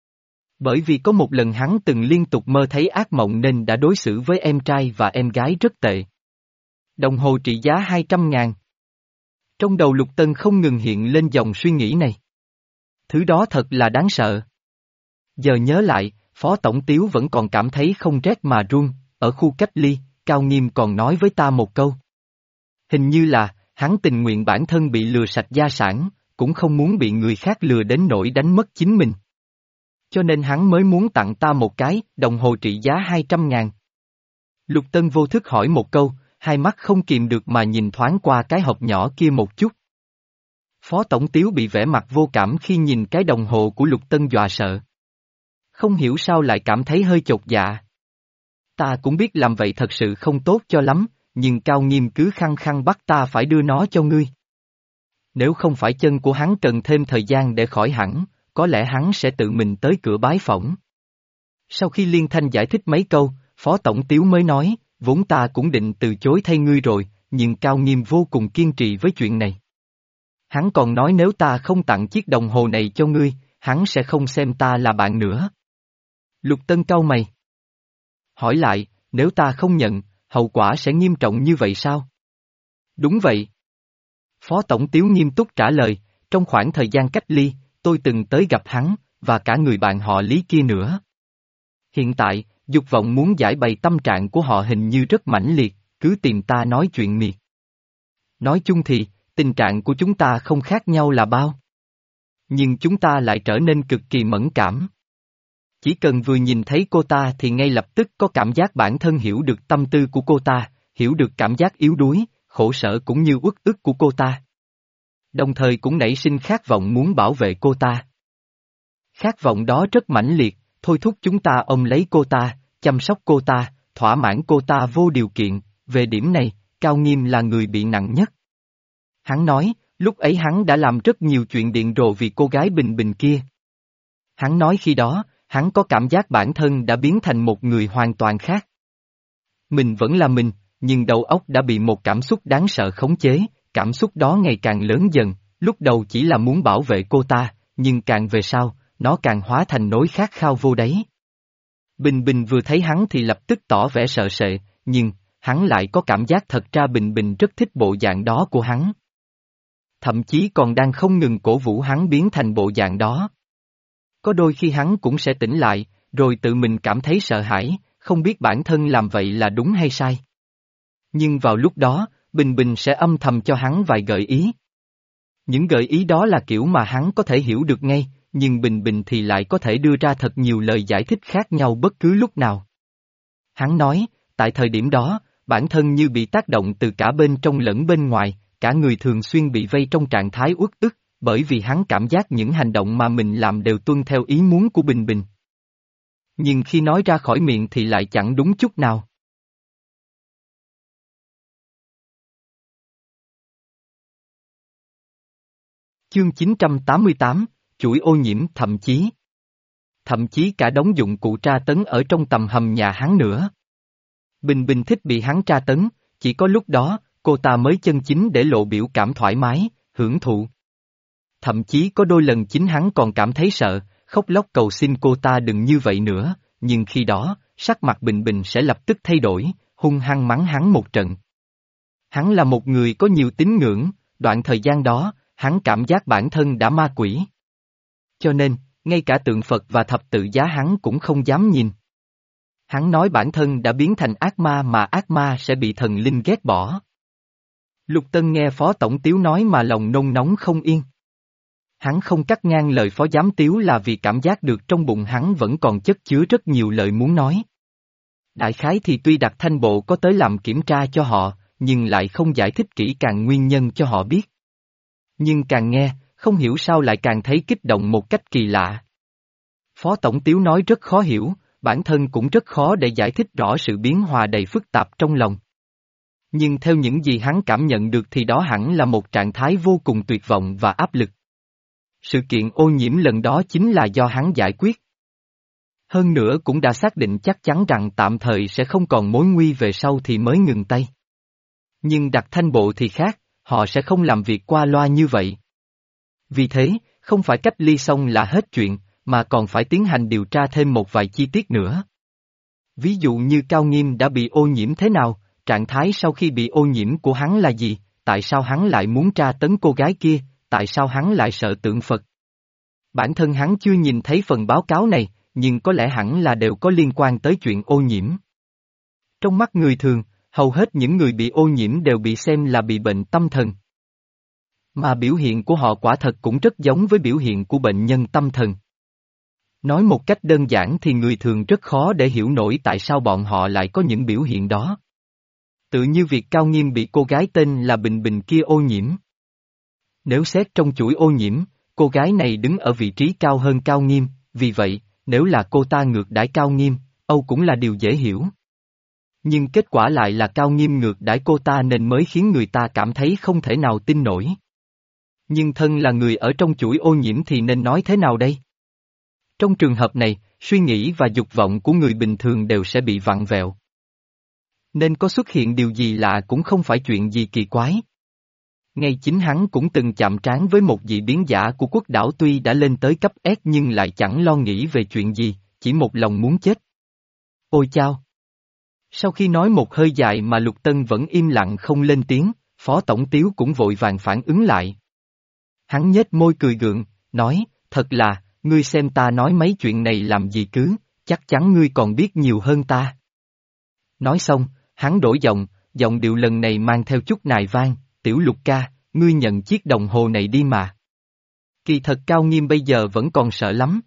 Bởi vì có một lần hắn từng liên tục mơ thấy ác mộng nên đã đối xử với em trai và em gái rất tệ. Đồng hồ trị giá hai trăm ngàn. Trong đầu Lục Tân không ngừng hiện lên dòng suy nghĩ này. Thứ đó thật là đáng sợ. Giờ nhớ lại, Phó Tổng Tiếu vẫn còn cảm thấy không rét mà run, ở khu cách ly, Cao Nghiêm còn nói với ta một câu. Hình như là, hắn tình nguyện bản thân bị lừa sạch gia sản, cũng không muốn bị người khác lừa đến nỗi đánh mất chính mình. Cho nên hắn mới muốn tặng ta một cái, đồng hồ trị giá hai trăm ngàn. Lục Tân vô thức hỏi một câu, hai mắt không kìm được mà nhìn thoáng qua cái hộp nhỏ kia một chút. Phó Tổng Tiếu bị vẻ mặt vô cảm khi nhìn cái đồng hồ của Lục Tân dọa sợ. Không hiểu sao lại cảm thấy hơi chột dạ. Ta cũng biết làm vậy thật sự không tốt cho lắm, nhưng Cao Nghiêm cứ khăng khăng bắt ta phải đưa nó cho ngươi. Nếu không phải chân của hắn cần thêm thời gian để khỏi hẳn, có lẽ hắn sẽ tự mình tới cửa bái phỏng. Sau khi Liên Thanh giải thích mấy câu, Phó Tổng Tiếu mới nói, vốn ta cũng định từ chối thay ngươi rồi, nhưng Cao Nghiêm vô cùng kiên trì với chuyện này. Hắn còn nói nếu ta không tặng chiếc đồng hồ này cho ngươi, hắn sẽ không xem ta là bạn nữa. Lục Tân cau mày. Hỏi lại, nếu ta không nhận, hậu quả sẽ nghiêm trọng như vậy sao? Đúng vậy. Phó Tổng Tiếu nghiêm túc trả lời, trong khoảng thời gian cách ly, tôi từng tới gặp hắn, và cả người bạn họ Lý kia nữa. Hiện tại, dục vọng muốn giải bày tâm trạng của họ hình như rất mãnh liệt, cứ tìm ta nói chuyện miệt. Nói chung thì, tình trạng của chúng ta không khác nhau là bao. Nhưng chúng ta lại trở nên cực kỳ mẫn cảm. Chỉ cần vừa nhìn thấy cô ta thì ngay lập tức có cảm giác bản thân hiểu được tâm tư của cô ta, hiểu được cảm giác yếu đuối, khổ sở cũng như uất ức của cô ta. Đồng thời cũng nảy sinh khát vọng muốn bảo vệ cô ta. Khát vọng đó rất mãnh liệt, thôi thúc chúng ta ôm lấy cô ta, chăm sóc cô ta, thỏa mãn cô ta vô điều kiện, về điểm này, Cao Nghiêm là người bị nặng nhất. Hắn nói, lúc ấy hắn đã làm rất nhiều chuyện điện rồ vì cô gái Bình Bình kia. Hắn nói khi đó, hắn có cảm giác bản thân đã biến thành một người hoàn toàn khác. Mình vẫn là mình, nhưng đầu óc đã bị một cảm xúc đáng sợ khống chế, cảm xúc đó ngày càng lớn dần, lúc đầu chỉ là muốn bảo vệ cô ta, nhưng càng về sau, nó càng hóa thành nỗi khát khao vô đáy. Bình Bình vừa thấy hắn thì lập tức tỏ vẻ sợ sệt, nhưng, hắn lại có cảm giác thật ra Bình Bình rất thích bộ dạng đó của hắn. Thậm chí còn đang không ngừng cổ vũ hắn biến thành bộ dạng đó. Có đôi khi hắn cũng sẽ tỉnh lại, rồi tự mình cảm thấy sợ hãi, không biết bản thân làm vậy là đúng hay sai. Nhưng vào lúc đó, Bình Bình sẽ âm thầm cho hắn vài gợi ý. Những gợi ý đó là kiểu mà hắn có thể hiểu được ngay, nhưng Bình Bình thì lại có thể đưa ra thật nhiều lời giải thích khác nhau bất cứ lúc nào. Hắn nói, tại thời điểm đó, bản thân như bị tác động từ cả bên trong lẫn bên ngoài, cả người thường xuyên bị vây trong trạng thái uất ức, bởi vì hắn cảm giác những hành động mà mình làm đều tuân theo ý muốn của Bình Bình. Nhưng khi nói ra khỏi miệng thì lại chẳng đúng chút nào. Chương chín trăm tám mươi tám, chuỗi ô nhiễm thậm chí. Thậm chí cả đống dụng cụ tra tấn ở trong tầm hầm nhà hắn nữa. Bình Bình thích bị hắn tra tấn, chỉ có lúc đó, cô ta mới chân chính để lộ biểu cảm thoải mái, hưởng thụ. Thậm chí có đôi lần chính hắn còn cảm thấy sợ, khóc lóc cầu xin cô ta đừng như vậy nữa, nhưng khi đó, sắc mặt Bình Bình sẽ lập tức thay đổi, hung hăng mắng hắn một trận. Hắn là một người có nhiều tín ngưỡng, đoạn thời gian đó, hắn cảm giác bản thân đã ma quỷ. Cho nên, ngay cả tượng Phật và thập tự giá hắn cũng không dám nhìn. Hắn nói bản thân đã biến thành ác ma mà ác ma sẽ bị thần linh ghét bỏ. Lục Tân nghe Phó Tổng Tiếu nói mà lòng nôn nóng không yên. Hắn không cắt ngang lời Phó Giám Tiếu là vì cảm giác được trong bụng hắn vẫn còn chất chứa rất nhiều lời muốn nói. Đại khái thì tuy Đặc Thanh Bộ có tới làm kiểm tra cho họ, nhưng lại không giải thích kỹ càng nguyên nhân cho họ biết. Nhưng càng nghe, không hiểu sao lại càng thấy kích động một cách kỳ lạ. Phó Tổng Tiếu nói rất khó hiểu, bản thân cũng rất khó để giải thích rõ sự biến hòa đầy phức tạp trong lòng. Nhưng theo những gì hắn cảm nhận được thì đó hẳn là một trạng thái vô cùng tuyệt vọng và áp lực. Sự kiện ô nhiễm lần đó chính là do hắn giải quyết. Hơn nữa cũng đã xác định chắc chắn rằng tạm thời sẽ không còn mối nguy về sau thì mới ngừng tay. Nhưng Đặc Thanh Bộ thì khác, họ sẽ không làm việc qua loa như vậy. Vì thế, không phải cách ly xong là hết chuyện, mà còn phải tiến hành điều tra thêm một vài chi tiết nữa. Ví dụ như Cao Nghiêm đã bị ô nhiễm thế nào, trạng thái sau khi bị ô nhiễm của hắn là gì, tại sao hắn lại muốn tra tấn cô gái kia, tại sao hắn lại sợ tượng Phật. Bản thân hắn chưa nhìn thấy phần báo cáo này, nhưng có lẽ hẳn là đều có liên quan tới chuyện ô nhiễm. Trong mắt người thường, hầu hết những người bị ô nhiễm đều bị xem là bị bệnh tâm thần. Mà biểu hiện của họ quả thật cũng rất giống với biểu hiện của bệnh nhân tâm thần. Nói một cách đơn giản thì người thường rất khó để hiểu nổi tại sao bọn họ lại có những biểu hiện đó. Tự như việc Cao Nghiêm bị cô gái tên là Bình Bình kia ô nhiễm. Nếu xét trong chuỗi ô nhiễm, cô gái này đứng ở vị trí cao hơn Cao Nghiêm, vì vậy, nếu là cô ta ngược đãi Cao Nghiêm, Âu cũng là điều dễ hiểu. Nhưng kết quả lại là Cao Nghiêm ngược đãi cô ta nên mới khiến người ta cảm thấy không thể nào tin nổi. Nhưng thân là người ở trong chuỗi ô nhiễm thì nên nói thế nào đây? Trong trường hợp này, suy nghĩ và dục vọng của người bình thường đều sẽ bị vặn vẹo. Nên có xuất hiện điều gì lạ cũng không phải chuyện gì kỳ quái. Ngay chính hắn cũng từng chạm trán với một dị biến giả của quốc đảo tuy đã lên tới cấp S nhưng lại chẳng lo nghĩ về chuyện gì, chỉ một lòng muốn chết. Ôi chao! Sau khi nói một hơi dài mà Lục Tân vẫn im lặng không lên tiếng, Phó Tổng Tiếu cũng vội vàng phản ứng lại. Hắn nhếch môi cười gượng, nói, thật là, ngươi xem ta nói mấy chuyện này làm gì cứ, chắc chắn ngươi còn biết nhiều hơn ta. Nói xong, hắn đổi giọng, giọng điệu lần này mang theo chút nài vang, Tiểu Lục ca, ngươi nhận chiếc đồng hồ này đi mà. Kỳ thật Cao Nghiêm bây giờ vẫn còn sợ lắm.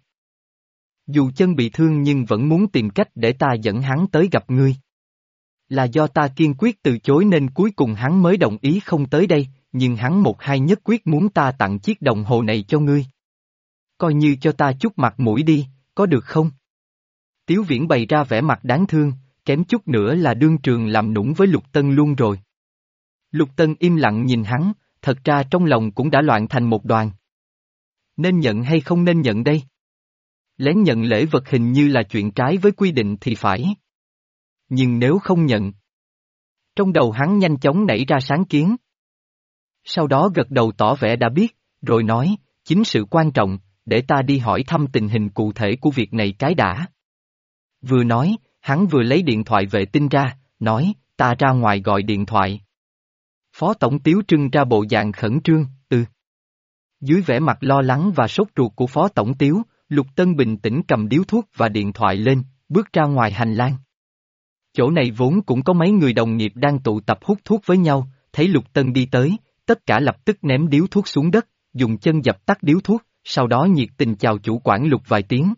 Dù chân bị thương nhưng vẫn muốn tìm cách để ta dẫn hắn tới gặp ngươi. Là do ta kiên quyết từ chối nên cuối cùng hắn mới đồng ý không tới đây, nhưng hắn một hai nhất quyết muốn ta tặng chiếc đồng hồ này cho ngươi. Coi như cho ta chút mặt mũi đi, có được không? Tiếu Viễn bày ra vẻ mặt đáng thương, kém chút nữa là đương trường làm nũng với Lục Tân luôn rồi. Lục Tân im lặng nhìn hắn, thật ra trong lòng cũng đã loạn thành một đoàn. Nên nhận hay không nên nhận đây? Lén nhận lễ vật hình như là chuyện trái với quy định thì phải. Nhưng nếu không nhận. Trong đầu hắn nhanh chóng nảy ra sáng kiến. Sau đó gật đầu tỏ vẻ đã biết, rồi nói, chính sự quan trọng, để ta đi hỏi thăm tình hình cụ thể của việc này cái đã. Vừa nói, hắn vừa lấy điện thoại vệ tinh ra, nói, ta ra ngoài gọi điện thoại. Phó Tổng Tiếu trưng ra bộ dạng khẩn trương, ừ. Dưới vẻ mặt lo lắng và sốt ruột của Phó Tổng Tiếu, Lục Tân bình tĩnh cầm điếu thuốc và điện thoại lên, bước ra ngoài hành lang. Chỗ này vốn cũng có mấy người đồng nghiệp đang tụ tập hút thuốc với nhau, thấy Lục Tân đi tới, tất cả lập tức ném điếu thuốc xuống đất, dùng chân dập tắt điếu thuốc, sau đó nhiệt tình chào chủ quản Lục vài tiếng.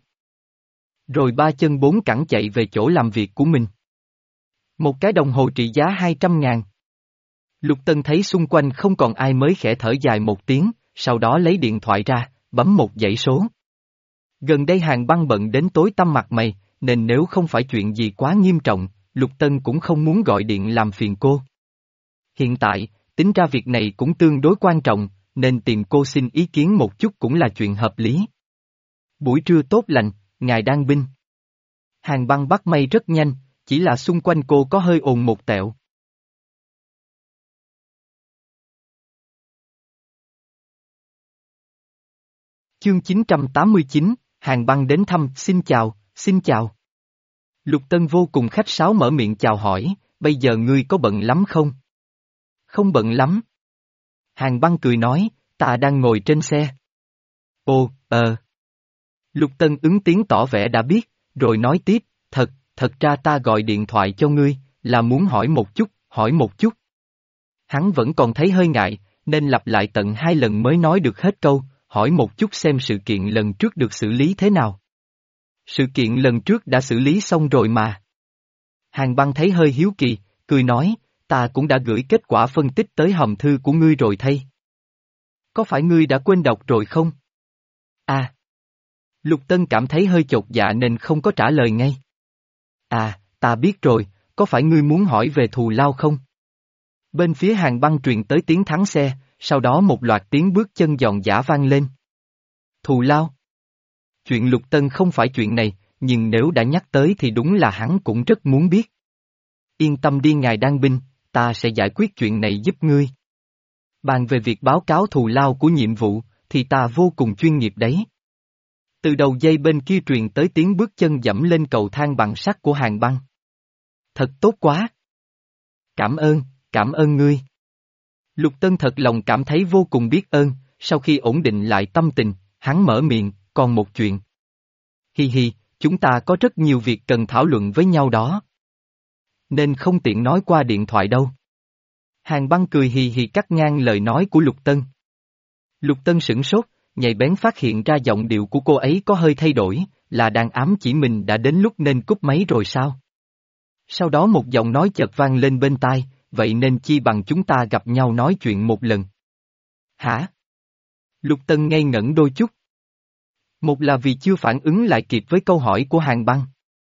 Rồi ba chân bốn cẳng chạy về chỗ làm việc của mình. Một cái đồng hồ trị giá hai trăm ngàn. Lục Tân thấy xung quanh không còn ai mới khẽ thở dài một tiếng, sau đó lấy điện thoại ra, bấm một dãy số. Gần đây Hàng Băng bận đến tối tăm mặt mày, nên nếu không phải chuyện gì quá nghiêm trọng, Lục Tân cũng không muốn gọi điện làm phiền cô. Hiện tại, tính ra việc này cũng tương đối quan trọng, nên tìm cô xin ý kiến một chút cũng là chuyện hợp lý. Buổi trưa tốt lành, ngài đang binh. Hàng Băng bắt mây rất nhanh, chỉ là xung quanh cô có hơi ồn một tẹo. Chương chín trăm tám mươi chín, Hàng Băng đến thăm, xin chào, xin chào. Lục Tân vô cùng khách sáo mở miệng chào hỏi, bây giờ ngươi có bận lắm không? Không bận lắm. Hàng Băng cười nói, ta đang ngồi trên xe. Ồ, ờ. Lục Tân ứng tiếng tỏ vẻ đã biết, rồi nói tiếp, thật, thật ra ta gọi điện thoại cho ngươi, là muốn hỏi một chút, hỏi một chút. Hắn vẫn còn thấy hơi ngại, nên lặp lại tận hai lần mới nói được hết câu, hỏi một chút xem sự kiện lần trước được xử lý thế nào. Sự kiện lần trước đã xử lý xong rồi mà. Hàng Băng thấy hơi hiếu kỳ, cười nói, ta cũng đã gửi kết quả phân tích tới hòm thư của ngươi rồi thay. Có phải ngươi đã quên đọc rồi không? À. Lục Tân cảm thấy hơi chột dạ nên không có trả lời ngay. À, ta biết rồi, có phải ngươi muốn hỏi về thù lao không? Bên phía Hàng Băng truyền tới tiếng thắng xe, sau đó một loạt tiếng bước chân giòn giã vang lên. Thù lao? Chuyện Lục Tân không phải chuyện này, nhưng nếu đã nhắc tới thì đúng là hắn cũng rất muốn biết. Yên tâm đi ngài đang binh, ta sẽ giải quyết chuyện này giúp ngươi. Bàn về việc báo cáo thù lao của nhiệm vụ, thì ta vô cùng chuyên nghiệp đấy. Từ đầu dây bên kia truyền tới tiếng bước chân dẫm lên cầu thang bằng sắt của Hàng Băng. Thật tốt quá. Cảm ơn, cảm ơn ngươi. Lục Tân thật lòng cảm thấy vô cùng biết ơn, sau khi ổn định lại tâm tình, hắn mở miệng, còn một chuyện. Hi hi, chúng ta có rất nhiều việc cần thảo luận với nhau đó. Nên không tiện nói qua điện thoại đâu. Hàng Băng cười hì hì cắt ngang lời nói của Lục Tân. Lục Tân sửng sốt, nhạy bén phát hiện ra giọng điệu của cô ấy có hơi thay đổi, là đang ám chỉ mình đã đến lúc nên cúp máy rồi sao? Sau đó một giọng nói chợt vang lên bên tai, vậy nên chi bằng chúng ta gặp nhau nói chuyện một lần. Hả? Lục Tân ngây ngẩn đôi chút. Một là vì chưa phản ứng lại kịp với câu hỏi của Hàng Băng.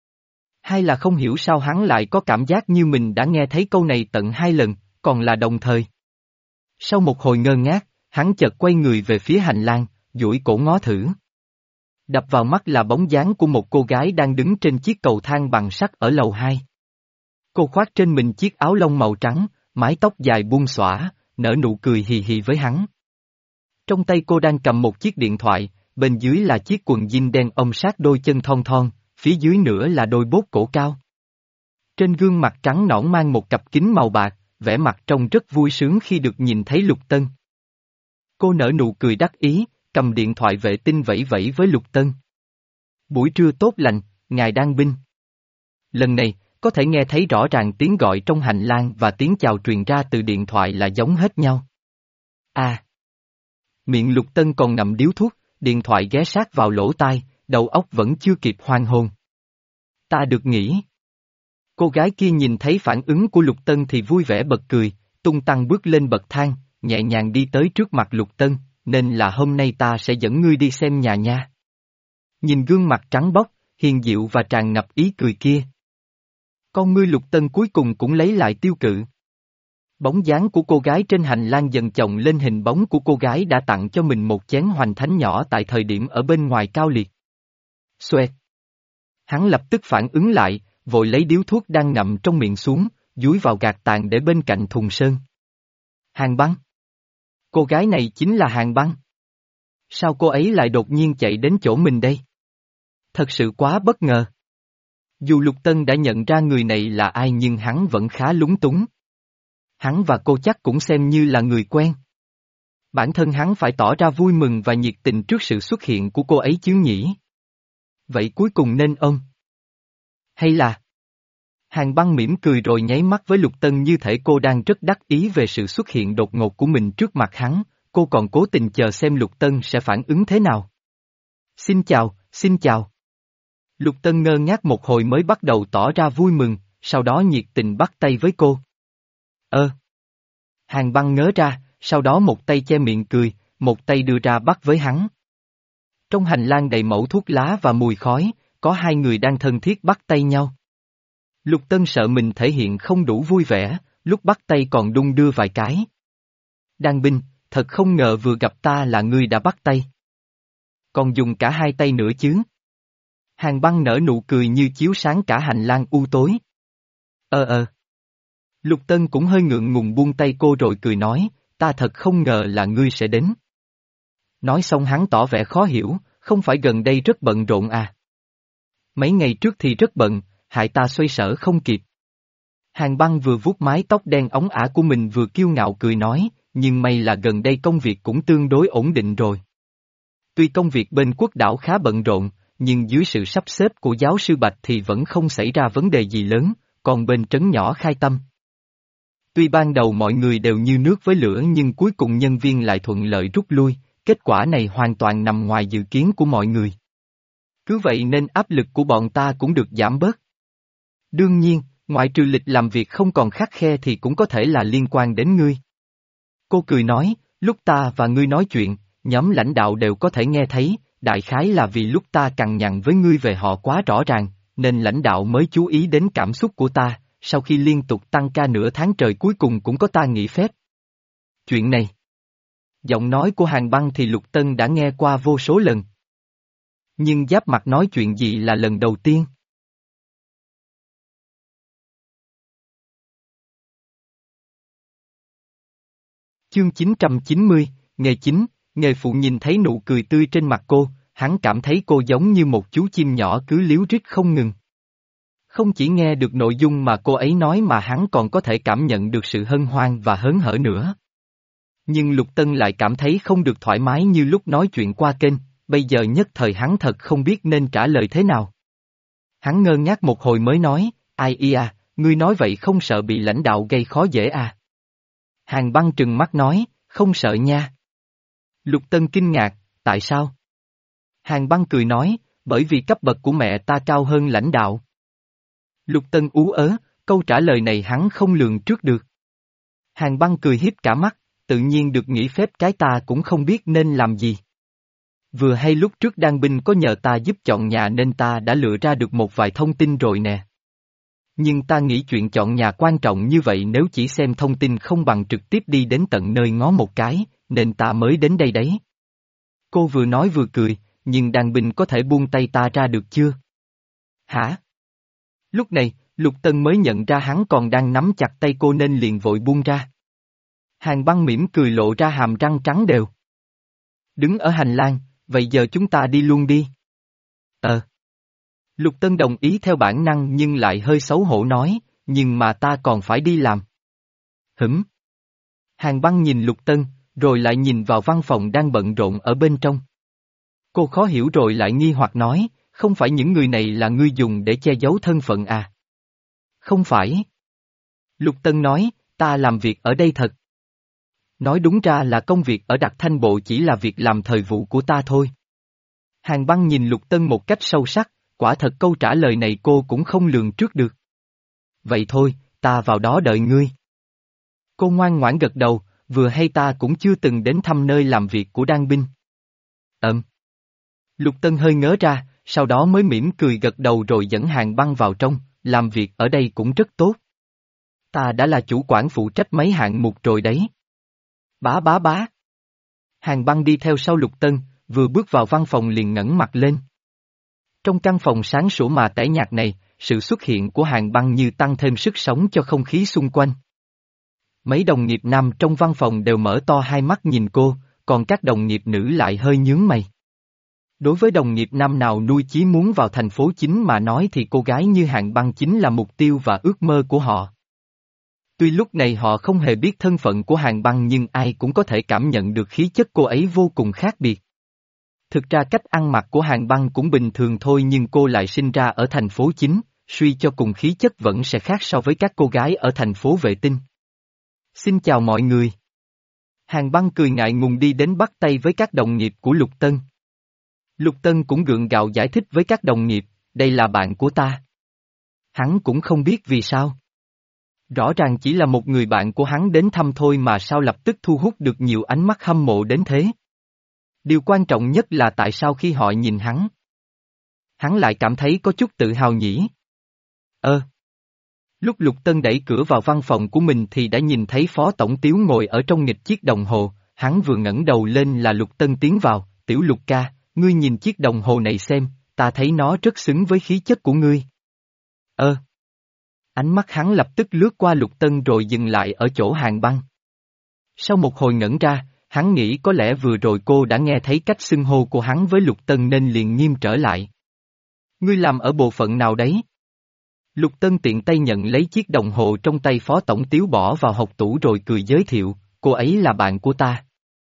Hai là không hiểu sao hắn lại có cảm giác như mình đã nghe thấy câu này tận hai lần, còn là đồng thời. Sau một hồi ngơ ngác, hắn chợt quay người về phía hành lang, duỗi cổ ngó thử. Đập vào mắt là bóng dáng của một cô gái đang đứng trên chiếc cầu thang bằng sắt ở lầu hai. Cô khoác trên mình chiếc áo lông màu trắng, mái tóc dài buông xõa, nở nụ cười hì hì với hắn. Trong tay cô đang cầm một chiếc điện thoại, bên dưới là chiếc quần jean đen ôm sát đôi chân thon thon, phía dưới nữa là đôi bốt cổ cao. Trên gương mặt trắng nõn mang một cặp kính màu bạc, vẻ mặt trông rất vui sướng khi được nhìn thấy Lục Tân. Cô nở nụ cười đắc ý, cầm điện thoại vệ tinh vẫy vẫy với Lục Tân. Buổi trưa tốt lành, ngài đang binh. Lần này, có thể nghe thấy rõ ràng tiếng gọi trong hành lang và tiếng chào truyền ra từ điện thoại là giống hết nhau. À! Miệng Lục Tân còn ngậm điếu thuốc, điện thoại ghé sát vào lỗ tai, đầu óc vẫn chưa kịp hoàn hồn. Ta được nghỉ. Cô gái kia nhìn thấy phản ứng của Lục Tân thì vui vẻ bật cười, tung tăng bước lên bậc thang, nhẹ nhàng đi tới trước mặt Lục Tân, nên là hôm nay ta sẽ dẫn ngươi đi xem nhà nha. Nhìn gương mặt trắng bóc, hiền diệu và tràn ngập ý cười kia. Con ngươi Lục Tân cuối cùng cũng lấy lại tiêu cự. Bóng dáng của cô gái trên hành lang dần chồng lên hình bóng của cô gái đã tặng cho mình một chén hoành thánh nhỏ tại thời điểm ở bên ngoài cao liệt. Xoẹt. Hắn lập tức phản ứng lại, vội lấy điếu thuốc đang ngậm trong miệng xuống, dúi vào gạt tàn để bên cạnh thùng sơn. Hàng Băng. Cô gái này chính là Hàng Băng. Sao cô ấy lại đột nhiên chạy đến chỗ mình đây? Thật sự quá bất ngờ. Dù Lục Tân đã nhận ra người này là ai nhưng hắn vẫn khá lúng túng. Hắn và cô chắc cũng xem như là người quen. Bản thân hắn phải tỏ ra vui mừng và nhiệt tình trước sự xuất hiện của cô ấy chứ nhỉ? Vậy cuối cùng nên ôm? Hay là... Hàng Băng mỉm cười rồi nháy mắt với Lục Tân như thể cô đang rất đắc ý về sự xuất hiện đột ngột của mình trước mặt hắn, cô còn cố tình chờ xem Lục Tân sẽ phản ứng thế nào. Xin chào, xin chào. Lục Tân ngơ ngác một hồi mới bắt đầu tỏ ra vui mừng, sau đó nhiệt tình bắt tay với cô. Ơ. Hàng Băng ngớ ra, sau đó một tay che miệng cười, một tay đưa ra bắt với hắn. Trong hành lang đầy mẩu thuốc lá và mùi khói, có hai người đang thân thiết bắt tay nhau. Lục Tân sợ mình thể hiện không đủ vui vẻ, lúc bắt tay còn đung đưa vài cái. Đan binh, thật không ngờ vừa gặp ta là ngươi đã bắt tay. Còn dùng cả hai tay nữa chứ. Hàng Băng nở nụ cười như chiếu sáng cả hành lang u tối. Ờ ờ. Lục Tân cũng hơi ngượng ngùng buông tay cô rồi cười nói, ta thật không ngờ là ngươi sẽ đến. Nói xong hắn tỏ vẻ khó hiểu, không phải gần đây rất bận rộn à. Mấy ngày trước thì rất bận, hại ta xoay sở không kịp. Hàng Băng vừa vuốt mái tóc đen óng ả của mình vừa kiêu ngạo cười nói, nhưng may là gần đây công việc cũng tương đối ổn định rồi. Tuy công việc bên quốc đảo khá bận rộn, nhưng dưới sự sắp xếp của giáo sư Bạch thì vẫn không xảy ra vấn đề gì lớn, còn bên trấn nhỏ Khai Tâm. Tuy ban đầu mọi người đều như nước với lửa nhưng cuối cùng nhân viên lại thuận lợi rút lui, kết quả này hoàn toàn nằm ngoài dự kiến của mọi người. Cứ vậy nên áp lực của bọn ta cũng được giảm bớt. Đương nhiên, ngoại trừ lịch làm việc không còn khắt khe thì cũng có thể là liên quan đến ngươi. Cô cười nói, lúc ta và ngươi nói chuyện, nhóm lãnh đạo đều có thể nghe thấy, đại khái là vì lúc ta cằn nhằn với ngươi về họ quá rõ ràng, nên lãnh đạo mới chú ý đến cảm xúc của ta, sau khi liên tục tăng ca nửa tháng trời cuối cùng cũng có ta nghỉ phép. Chuyện này. Giọng nói của Hàng Băng thì Lục Tân đã nghe qua vô số lần. Nhưng giáp mặt nói chuyện gì là lần đầu tiên. Chương chín trăm chín mươi, nghề chính, nghề phụ nhìn thấy nụ cười tươi trên mặt cô, hắn cảm thấy cô giống như một chú chim nhỏ cứ líu rít không ngừng. Không chỉ nghe được nội dung mà cô ấy nói mà hắn còn có thể cảm nhận được sự hân hoan và hớn hở nữa. Nhưng Lục Tân lại cảm thấy không được thoải mái như lúc nói chuyện qua kênh, bây giờ nhất thời hắn thật không biết nên trả lời thế nào. Hắn ngơ ngác một hồi mới nói, ai ia, ngươi nói vậy không sợ bị lãnh đạo gây khó dễ à? Hàng Băng trừng mắt nói, không sợ nha. Lục Tân kinh ngạc, tại sao? Hàng Băng cười nói, bởi vì cấp bậc của mẹ ta cao hơn lãnh đạo. Lục Tân ú ớ, câu trả lời này hắn không lường trước được. Hàng Băng cười hiếp cả mắt, tự nhiên được nghỉ phép cái ta cũng không biết nên làm gì. Vừa hay lúc trước Đan binh có nhờ ta giúp chọn nhà nên ta đã lựa ra được một vài thông tin rồi nè. Nhưng ta nghĩ chuyện chọn nhà quan trọng như vậy nếu chỉ xem thông tin không bằng trực tiếp đi đến tận nơi ngó một cái, nên ta mới đến đây đấy. Cô vừa nói vừa cười, nhưng Đan binh có thể buông tay ta ra được chưa? Hả? Lúc này, Lục Tân mới nhận ra hắn còn đang nắm chặt tay cô nên liền vội buông ra. Hàn Băng mỉm cười lộ ra hàm răng trắng đều. Đứng ở hành lang, vậy giờ chúng ta đi luôn đi. Ờ. Lục Tân đồng ý theo bản năng nhưng lại hơi xấu hổ nói, nhưng mà ta còn phải đi làm. Hửm. Hàn Băng nhìn Lục Tân, rồi lại nhìn vào văn phòng đang bận rộn ở bên trong. Cô khó hiểu rồi lại nghi hoặc nói, không phải những người này là ngươi dùng để che giấu thân phận à? Không phải. Lục Tân nói, ta làm việc ở đây thật. Nói đúng ra là công việc ở Đặc Thanh Bộ chỉ là việc làm thời vụ của ta thôi. Hàn Băng nhìn Lục Tân một cách sâu sắc, quả thật câu trả lời này cô cũng không lường trước được. Vậy thôi, ta vào đó đợi ngươi. Cô ngoan ngoãn gật đầu, vừa hay ta cũng chưa từng đến thăm nơi làm việc của Đan binh. Ừm. Lục Tân hơi ngớ ra, sau đó mới mỉm cười gật đầu rồi dẫn Hàn Băng vào trong, làm việc ở đây cũng rất tốt. Ta đã là chủ quản phụ trách mấy hạng mục rồi đấy. Bá bá bá. Hàn Băng đi theo sau Lục Tân, vừa bước vào văn phòng liền ngẩng mặt lên. Trong căn phòng sáng sủa mà tẻ nhạt này, sự xuất hiện của Hàn Băng như tăng thêm sức sống cho không khí xung quanh. Mấy đồng nghiệp nam trong văn phòng đều mở to hai mắt nhìn cô, còn các đồng nghiệp nữ lại hơi nhướng mày. Đối với đồng nghiệp nam nào nuôi chí muốn vào thành phố chính mà nói thì cô gái như Hàn Băng chính là mục tiêu và ước mơ của họ. Tuy lúc này họ không hề biết thân phận của Hàn Băng nhưng ai cũng có thể cảm nhận được khí chất cô ấy vô cùng khác biệt. Thực ra cách ăn mặc của Hàn Băng cũng bình thường thôi nhưng cô lại sinh ra ở thành phố chính, suy cho cùng khí chất vẫn sẽ khác so với các cô gái ở thành phố vệ tinh. Xin chào mọi người. Hàn Băng cười ngại ngùng đi đến bắt tay với các đồng nghiệp của Lục Tân. Lục Tân cũng gượng gạo giải thích với các đồng nghiệp, đây là bạn của ta. Hắn cũng không biết vì sao. Rõ ràng chỉ là một người bạn của hắn đến thăm thôi mà sao lập tức thu hút được nhiều ánh mắt hâm mộ đến thế. Điều quan trọng nhất là tại sao khi họ nhìn hắn, hắn lại cảm thấy có chút tự hào nhỉ. Ơ. Lúc Lục Tân đẩy cửa vào văn phòng của mình thì đã nhìn thấy Phó Tổng Tiếu ngồi ở trong nghịch chiếc đồng hồ, hắn vừa ngẩng đầu lên là Lục Tân tiến vào, Tiểu Lục ca, ngươi nhìn chiếc đồng hồ này xem, ta thấy nó rất xứng với khí chất của ngươi. Ơ. Ánh mắt hắn lập tức lướt qua Lục Tân rồi dừng lại ở chỗ Hàn Băng. Sau một hồi ngẩn ra, hắn nghĩ có lẽ vừa rồi cô đã nghe thấy cách xưng hô của hắn với Lục Tân nên liền nghiêm trở lại. Ngươi làm ở bộ phận nào đấy? Lục Tân tiện tay nhận lấy chiếc đồng hồ trong tay Phó Tổng Tiếu bỏ vào hộc tủ rồi cười giới thiệu, cô ấy là bạn của ta.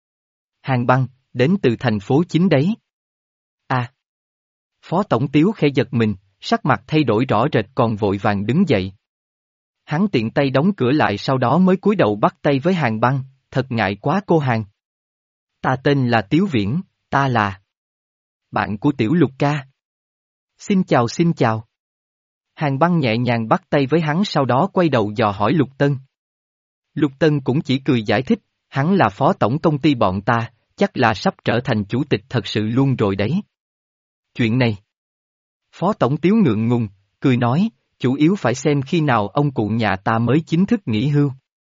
Hàn Băng, đến từ thành phố chính đấy. À. Phó Tổng Tiếu khẽ giật mình, sắc mặt thay đổi rõ rệt còn vội vàng đứng dậy. Hắn tiện tay đóng cửa lại sau đó mới cúi đầu bắt tay với Hàn Băng, thật ngại quá cô Hàn. Ta tên là Tiếu Viễn, ta là bạn của Tiểu Lục ca. Xin chào xin chào. Hàn Băng nhẹ nhàng bắt tay với hắn sau đó quay đầu dò hỏi Lục Tân. Lục Tân cũng chỉ cười giải thích, hắn là phó tổng công ty bọn ta, chắc là sắp trở thành chủ tịch thật sự luôn rồi đấy. Chuyện này. Phó tổng Tiếu ngượng ngùng, cười nói, chủ yếu phải xem khi nào ông cụ nhà ta mới chính thức nghỉ hưu.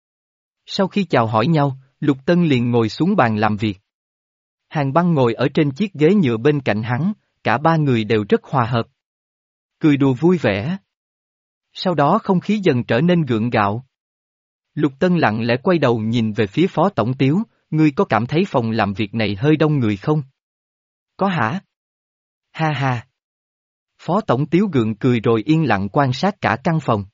Sau khi chào hỏi nhau, Lục Tân liền ngồi xuống bàn làm việc. Hàn Băng ngồi ở trên chiếc ghế nhựa bên cạnh hắn, cả ba người đều rất hòa hợp. Cười đùa vui vẻ. Sau đó không khí dần trở nên gượng gạo. Lục Tân lặng lẽ quay đầu nhìn về phía Phó Tổng Tiếu, ngươi có cảm thấy phòng làm việc này hơi đông người không? Có hả? Ha ha. Phó Tổng Tiếu gượng cười rồi yên lặng quan sát cả căn phòng.